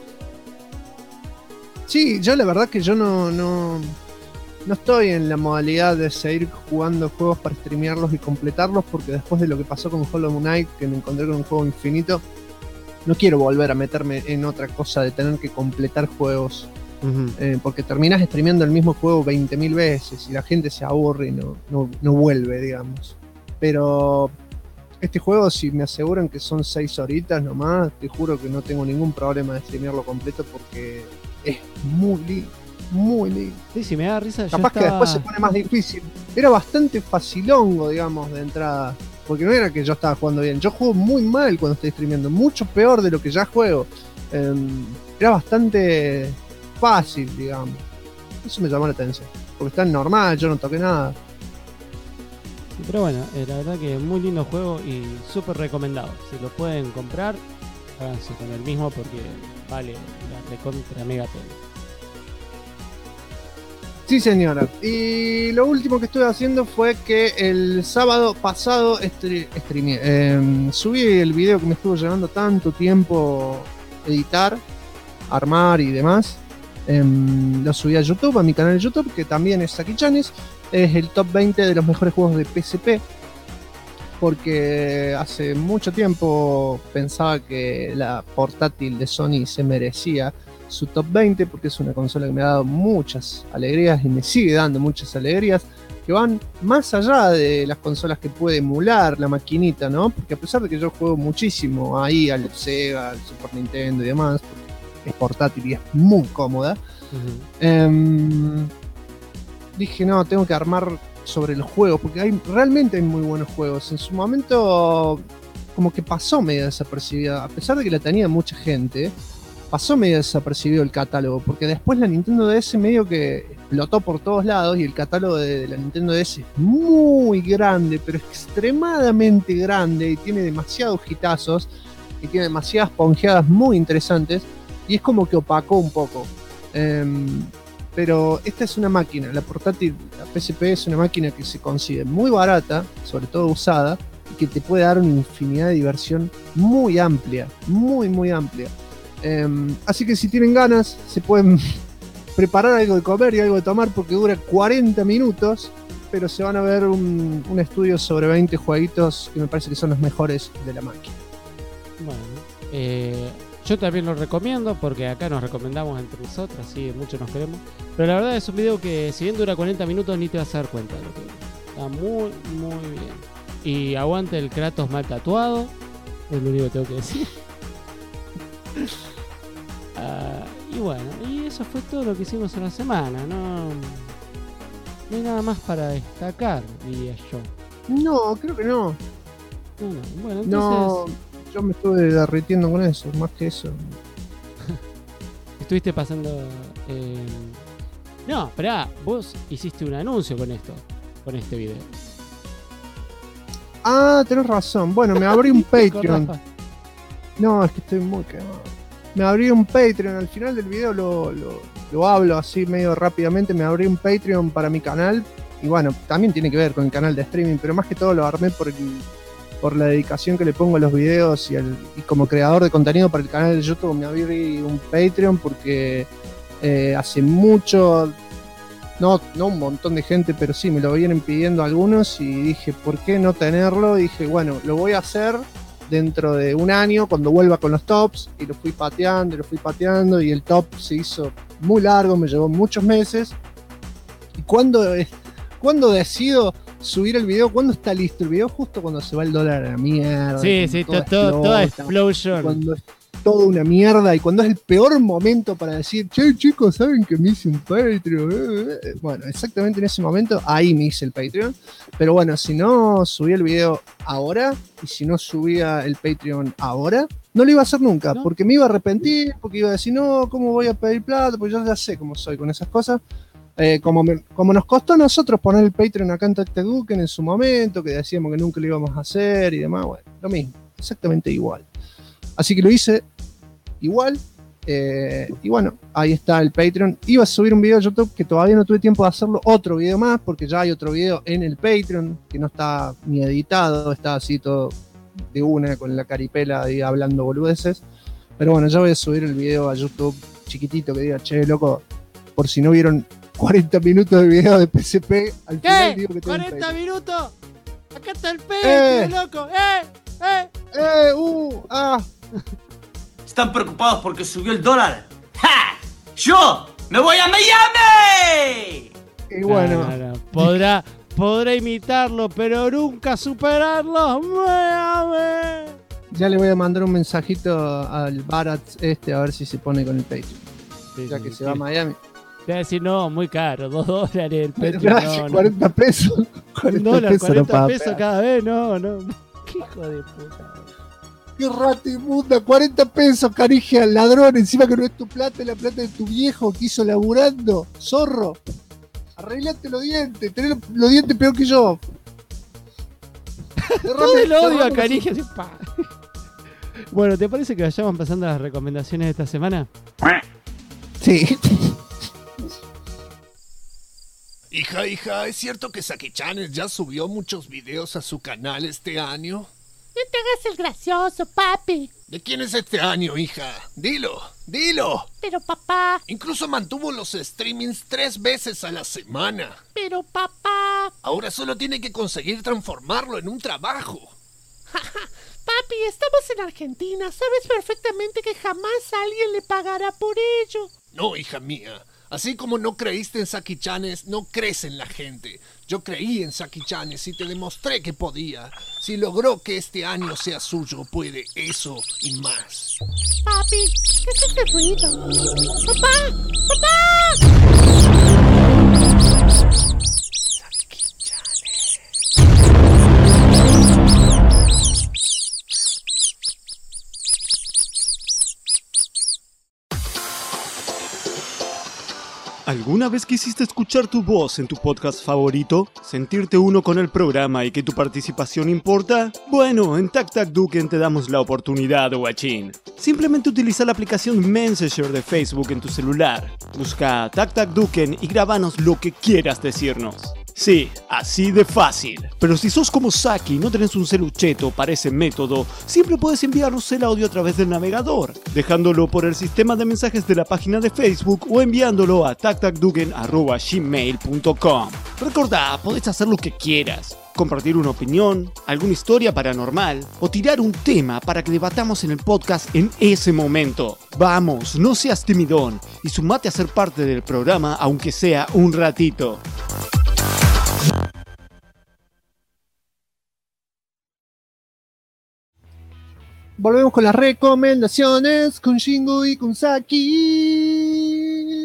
Sí, yo la verdad que yo no estoy en la modalidad de seguir jugando juegos para streamearlos y completarlos, porque después de lo que pasó con Hollow Knight, que me encontré con un juego infinito, no quiero volver a meterme en otra cosa de tener que completar juegos. Porque terminás streameando el mismo juego 20.000 veces y la gente se aburre y no vuelve, digamos. Pero este juego, si me aseguran que son 6 horitas nomás, te juro que no tengo ningún problema de streamearlo completo porque es muy lindo. Muy lindo. Sí, me da risa. Capaz que después se pone más difícil. Era bastante facilongo, digamos, de entrada. Porque no era que yo estaba jugando bien. Yo juego muy mal cuando estoy streameando. Mucho peor de lo que ya juego. Era bastante fácil, digamos. Eso me llamó la atención. Porque está normal, yo no toqué nada. Pero bueno, la verdad que es muy lindo juego y súper recomendado. Si lo pueden comprar, háganse con el mismo porque vale la recontra mega pena. Sí, señora. Y lo último que estuve haciendo fue que el sábado pasado subí el video que me estuvo llevando tanto tiempo editar, armar y demás. Lo subí a YouTube, a mi canal de YouTube, que también es Saki Chanes. Es el top 20 de los mejores juegos de PSP. Porque hace mucho tiempo pensaba que la portátil de Sony se merecía su top 20, porque es una consola que me ha dado muchas alegrías y me sigue dando muchas alegrías que van más allá de las consolas que puede emular la maquinita, ¿no? Porque a pesar de que yo juego muchísimo ahí al Sega, al Super Nintendo y demás, porque es portátil y es muy cómoda, dije, no, tengo que armar sobre los juegos, porque realmente hay muy buenos juegos. En su momento como que pasó medio desapercibida, a pesar de que la tenía mucha gente, pasó medio desapercibido el catálogo, porque después la Nintendo DS medio que explotó por todos lados y el catálogo de la Nintendo DS es muy grande, pero extremadamente grande, y tiene demasiados hitazos y tiene demasiadas ponjeadas muy interesantes, y es como que opacó un poco. pero esta es una máquina, la portátil, la PSP es una máquina que se consigue muy barata, sobre todo usada, y que te puede dar una infinidad de diversión muy amplia, muy amplia. Así que si tienen ganas, se pueden preparar algo de comer y algo de tomar porque dura 40 minutos, pero se van a ver un estudio sobre 20 jueguitos que me parece que son los mejores de la máquina. Bueno, yo también lo recomiendo porque acá nos recomendamos entre nosotros, así mucho nos queremos. Pero la verdad es un video que si bien dura 40 minutos ni te vas a dar cuenta de lo que está muy bien. Y aguante el Kratos mal tatuado, es lo único que tengo que decir. Y bueno, y eso fue todo lo que hicimos en la semana. No hay nada más para destacar, diría yo. No, creo que no. Bueno, entonces... No, yo me estuve derritiendo con eso, más que eso. Estuviste pasando... No, esperá, vos hiciste un anuncio con este video. Ah, tenés razón. Bueno, me abrí un Patreon. No, es que estoy muy quemado. Me abrí un Patreon, al final del video lo hablo así medio rápidamente. Me abrí un Patreon para mi canal. Y bueno, también tiene que ver con el canal de streaming, pero más que todo lo armé por la dedicación que le pongo a los videos y como creador de contenido para el canal de YouTube. Me abrí un Patreon porque hace mucho, no un montón de gente, pero sí, me lo vienen pidiendo algunos y dije, ¿por qué no tenerlo? Y dije, bueno, lo voy a hacer dentro de un año cuando vuelva con los tops, y lo fui pateando y el top se hizo muy largo, me llevó muchos meses. Y cuando decido subir el video, cuando está listo el video, justo cuando se va el dólar a la mierda. Sí, toda explosion. Cuando es toda una mierda y cuando es el peor momento para decir, che, chicos, ¿saben que me hice un Patreon? Bueno, exactamente en ese momento, ahí me hice el Patreon. Pero bueno, si no subía el video ahora, y si no subía el Patreon ahora, no lo iba a hacer nunca, ¿no? Porque me iba a arrepentir, porque iba a decir, no, ¿cómo voy a pedir plata? Pues yo ya sé cómo soy con esas cosas. Como nos costó a nosotros poner el Patreon acá en Tacteduken en su momento, que decíamos que nunca lo íbamos a hacer y demás, bueno, lo mismo, exactamente igual. Así que lo hice igual, y bueno, ahí está el Patreon. Iba a subir un video a YouTube que todavía no tuve tiempo de hacerlo, otro video más, porque ya hay otro video en el Patreon que no está ni editado, está así todo de una con la caripela ahí hablando boludeces. Pero bueno, ya voy a subir el video a YouTube chiquitito que diga, che, loco, por si no vieron 40 minutos de video de PSP, al final digo que tengo 40 minutos, acá está el Patreon, loco, Están preocupados porque subió el dólar. ¡Ja! ¡Yo me voy a Miami! Y bueno, podrá imitarlo, pero nunca superarlo. Miami. Ya le voy a mandar un mensajito al Barat a ver si se pone con el Patreon. Sí, ya que se va a Miami. Te va a decir, no, muy caro, $2 el Patreon. No, 40 pesos. 40 pesos cada vez, no. Qué hijo de puta. Qué rata inmunda, 40 pesos, carija, ladrón, encima que no es tu plata, es la plata de tu viejo que hizo laburando, zorro. Arreglate los dientes, tenés los dientes peor que yo. Todo el odio a Carija. Bueno, ¿te parece que vayamos pasando a las recomendaciones de esta semana? Sí. Hija, ¿es cierto que Saki-chan ya subió muchos videos a su canal este año? No te hagas el gracioso, papi. ¿De quién es este año, hija? Dilo. Pero papá. Incluso mantuvo los streamings 3 veces a la semana. Pero papá. Ahora solo tiene que conseguir transformarlo en un trabajo. Papi, estamos en Argentina. Sabes perfectamente que jamás alguien le pagará por ello. No, hija mía. Así como no creíste en Saki-chanes, no crees en la gente. Yo creí en Saki-chanes y te demostré que podía. Si logró que este año sea suyo, puede eso y más. Papi, ¿qué es este ruido? ¡Papá! Saki-chanes. ¿Alguna ¿Alguna vez quisiste escuchar tu voz en tu podcast favorito? ¿Sentirte uno con el programa y que tu participación importa? Bueno, en Tac Tac Duken te damos la oportunidad, guachín. Simplemente utiliza la aplicación Messenger de Facebook en tu celular. Busca Tac Tac Duken y grabanos lo que quieras decirnos. Sí, así de fácil. Pero si sos como Saki y no tenés un celucheto para ese método, siempre puedes enviarnos el audio a través del navegador, dejándolo por el sistema de mensajes de la página de Facebook o enviándolo a tactacduken@gmail.com. Recordá, podés hacer lo que quieras. Compartir una opinión, alguna historia paranormal o tirar un tema para que debatamos en el podcast en ese momento. Vamos, no seas timidón y sumate a ser parte del programa aunque sea un ratito. Volvemos con las recomendaciones con Shingo y con Saki.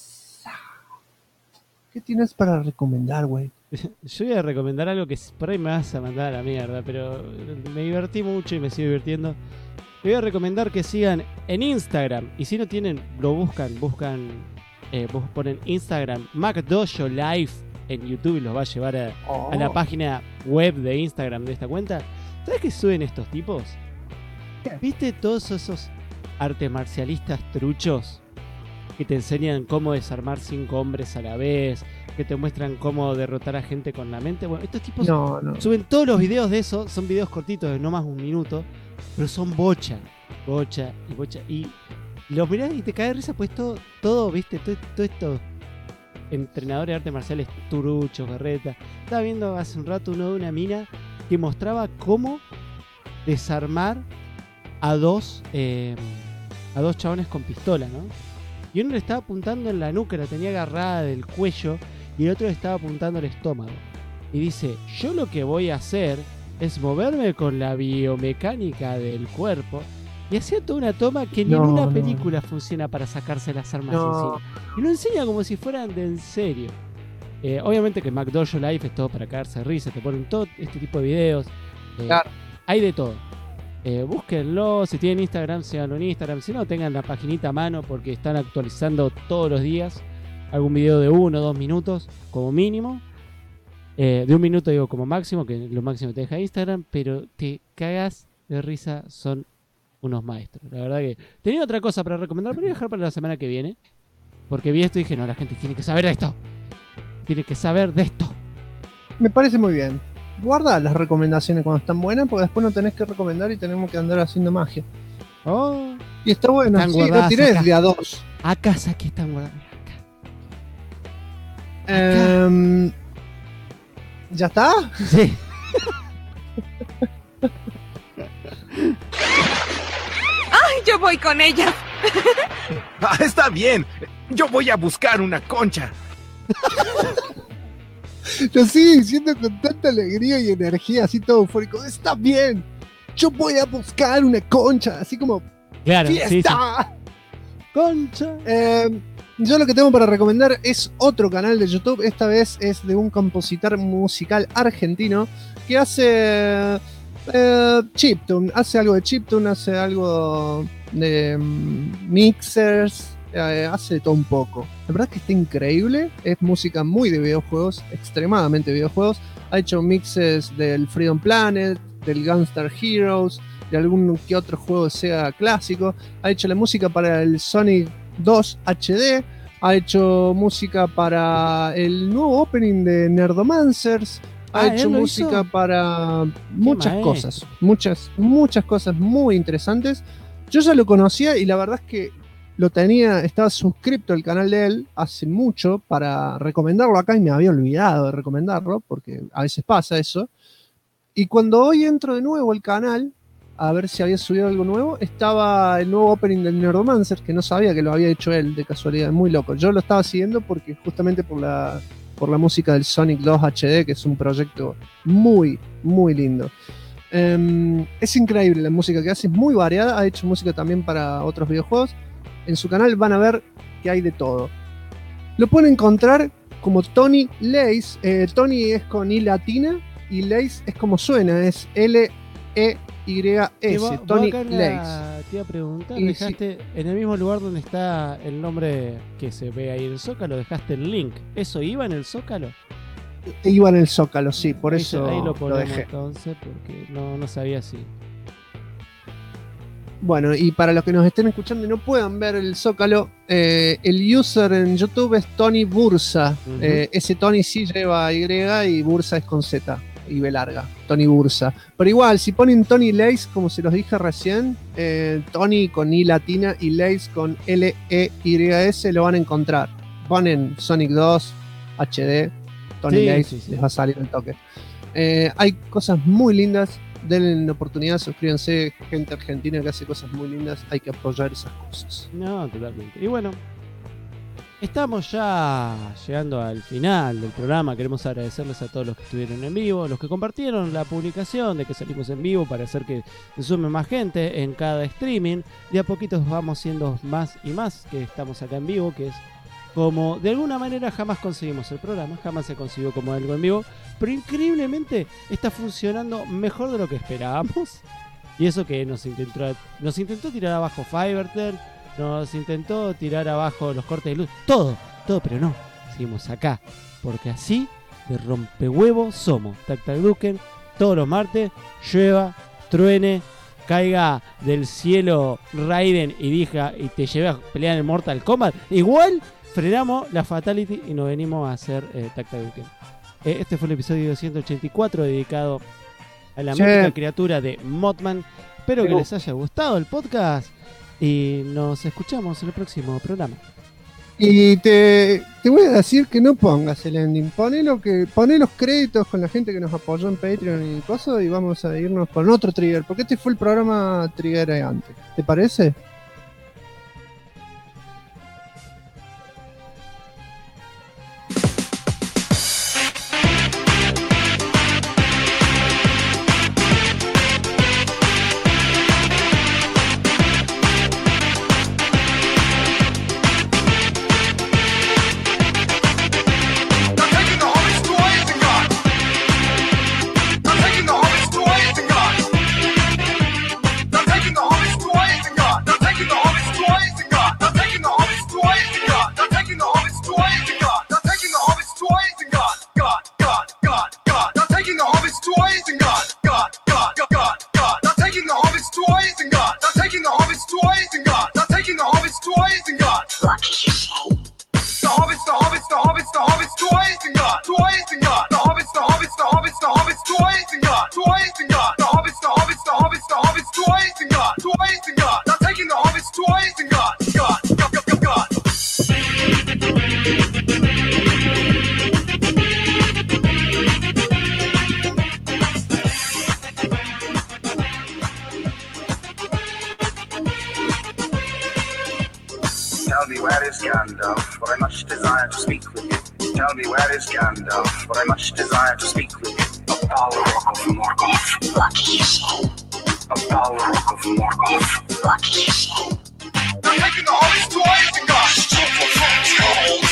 ¿Qué tienes para recomendar, güey? Yo voy a recomendar algo que por ahí me vas a mandar a la mierda, pero me divertí mucho y me sigo divirtiendo. Les voy a recomendar que sigan en Instagram. Y si no tienen, lo buscan, ponen Instagram MacDojo Live en YouTube y los va a llevar a la página web de Instagram de esta cuenta. ¿Sabes qué suben estos tipos? ¿Viste todos esos artes marcialistas truchos que te enseñan cómo desarmar 5 hombres a la vez, que te muestran cómo derrotar a gente con la mente? Bueno, estos tipos suben todos los videos de eso, son videos cortitos de no más 1 minuto, pero son bocha. Y los mirás y te cae de risa, pues todo ¿viste? Todo esto, entrenadores de artes marciales truchos, berreta. Estaba viendo hace un rato uno de una mina que mostraba cómo desarmar a dos chabones con pistola, ¿no? Y uno le estaba apuntando en la nuca, la tenía agarrada del cuello, y el otro le estaba apuntando al estómago. Y dice, yo lo que voy a hacer es moverme con la biomecánica del cuerpo. Y hacía toda una toma que ni en una película funciona para sacarse las armas encima. Y lo enseña como si fueran de en serio. Obviamente que MacDojo Live es todo para cagarse de risa, te ponen todo este tipo de videos. Claro. Hay de todo. Búsquenlo, si tienen Instagram, síganlo en Instagram. Si no, tengan la paginita a mano porque están actualizando todos los días algún video de 1 o 2 minutos como mínimo. De 1 minuto digo como máximo, que lo máximo te deja Instagram, pero te cagas de risa, son unos maestros. La verdad que tenía otra cosa para recomendar, pero voy a dejar para la semana que viene. Porque vi esto y dije, no, la gente tiene que saber de esto. Tiene que saber de esto. Me parece muy bien. Guarda las recomendaciones cuando están buenas, porque después no tenés que recomendar y tenemos que andar haciendo magia. Y está bueno, están sí, lo tiré acá. de a 2. Acá saqué, están guardadas. ¿Ya está? Sí. ¡Ay, yo voy con ella! Está bien. Yo voy a buscar una concha. Lo sigo diciendo con tanta alegría y energía, así todo eufórico. Está bien. Yo voy a buscar una concha, así como claro, ¡fiesta! Sí. Concha. Yo lo que tengo para recomendar es otro canal de YouTube. Esta vez es de un compositor musical argentino que hace chiptune. Hace algo de chiptune, hace algo de mixers. Hace de todo un poco. La verdad es que está increíble. Es música muy de videojuegos, extremadamente videojuegos. Ha hecho mixes del Freedom Planet, del Gunstar Heroes, de algún que otro juego sea clásico. Ha hecho la música para el Sonic 2 HD. Ha hecho música para el nuevo opening de Nerdomancers. Ha hecho música para muchas cosas. Muchas cosas muy interesantes. Yo ya lo conocía y la verdad es que estaba suscripto al canal de él hace mucho para recomendarlo acá y me había olvidado de recomendarlo porque a veces pasa eso. Y cuando hoy entro de nuevo al canal a ver si había subido algo nuevo, estaba el nuevo opening del Nerdomancer, que no sabía que lo había hecho él de casualidad, muy loco. Yo lo estaba siguiendo porque justamente por la música del Sonic 2 HD, que es un proyecto muy, muy lindo. Es increíble la música que hace, es muy variada, ha hecho música también para otros videojuegos. En su canal van a ver que hay de todo. Lo pueden encontrar como Tony Lace. Tony es con I latina y Lace es como suena, es L-E-Y-S. Tony Lace. te iba a preguntar, Y dejaste en el mismo lugar donde está el nombre que se ve ahí en el Zócalo, dejaste el link. ¿Eso iba en el Zócalo? Iba en el Zócalo, sí, por Ahí eso ahí lo lo ponemos dejé. entonces, porque no sabía si... Bueno, y para los que nos estén escuchando y no puedan ver el Zócalo, el user en YouTube es Tony Bursa. Ujú. Ese Tony sí lleva Y y Bursa es con Z y B larga. Tony Bursa. Pero igual, si ponen Tony Lace, como se los dije recién, Tony con I latina y Lace con L-E-Y-S, lo van a encontrar. Ponen Sonic 2, HD, Tony Sí, Lace, sí, sí. les va a salir el toque. Hay cosas muy lindas. Denle la oportunidad, suscríbanse, gente argentina que hace cosas muy lindas, hay que apoyar esas cosas. No, totalmente. Y bueno, estamos ya llegando al final del programa. Queremos agradecerles a todos los que estuvieron en vivo, los que compartieron la publicación de que salimos en vivo para hacer que se sume más gente en cada streaming. De a poquitos vamos siendo más y más que estamos acá en vivo, que es como de alguna manera jamás conseguimos el programa, jamás se consiguió como algo en vivo, pero increíblemente está funcionando mejor de lo que esperábamos. Y eso que nos intentó tirar abajo Fivertel, nos intentó tirar abajo los cortes de luz, todo, pero no, seguimos acá, porque así de rompehuevo somos. Tac Tac Duken, todos los martes, llueva, truene, caiga del cielo Raiden y te lleve a pelear en el Mortal Kombat, igual frenamos la Fatality y nos venimos a hacer Tac Tac Duken. Este fue el episodio 284 dedicado a la mítica criatura de Mothman. Espero que les haya gustado el podcast y nos escuchamos en el próximo programa. Y te voy a decir que no pongas el ending, poné los créditos con la gente que nos apoyó en Patreon y cosas, y vamos a irnos con otro trigger, porque este fue el programa trigger antes. ¿Te parece? Tell me where is Gandalf, for I much desire to speak with you. Tell me where is Gandalf, for I much desire to speak with you. A Balrog of Morgoth. What do you say? A Balrog of Morgoth. What do you say? They're taking the Hobbit's toys and guns.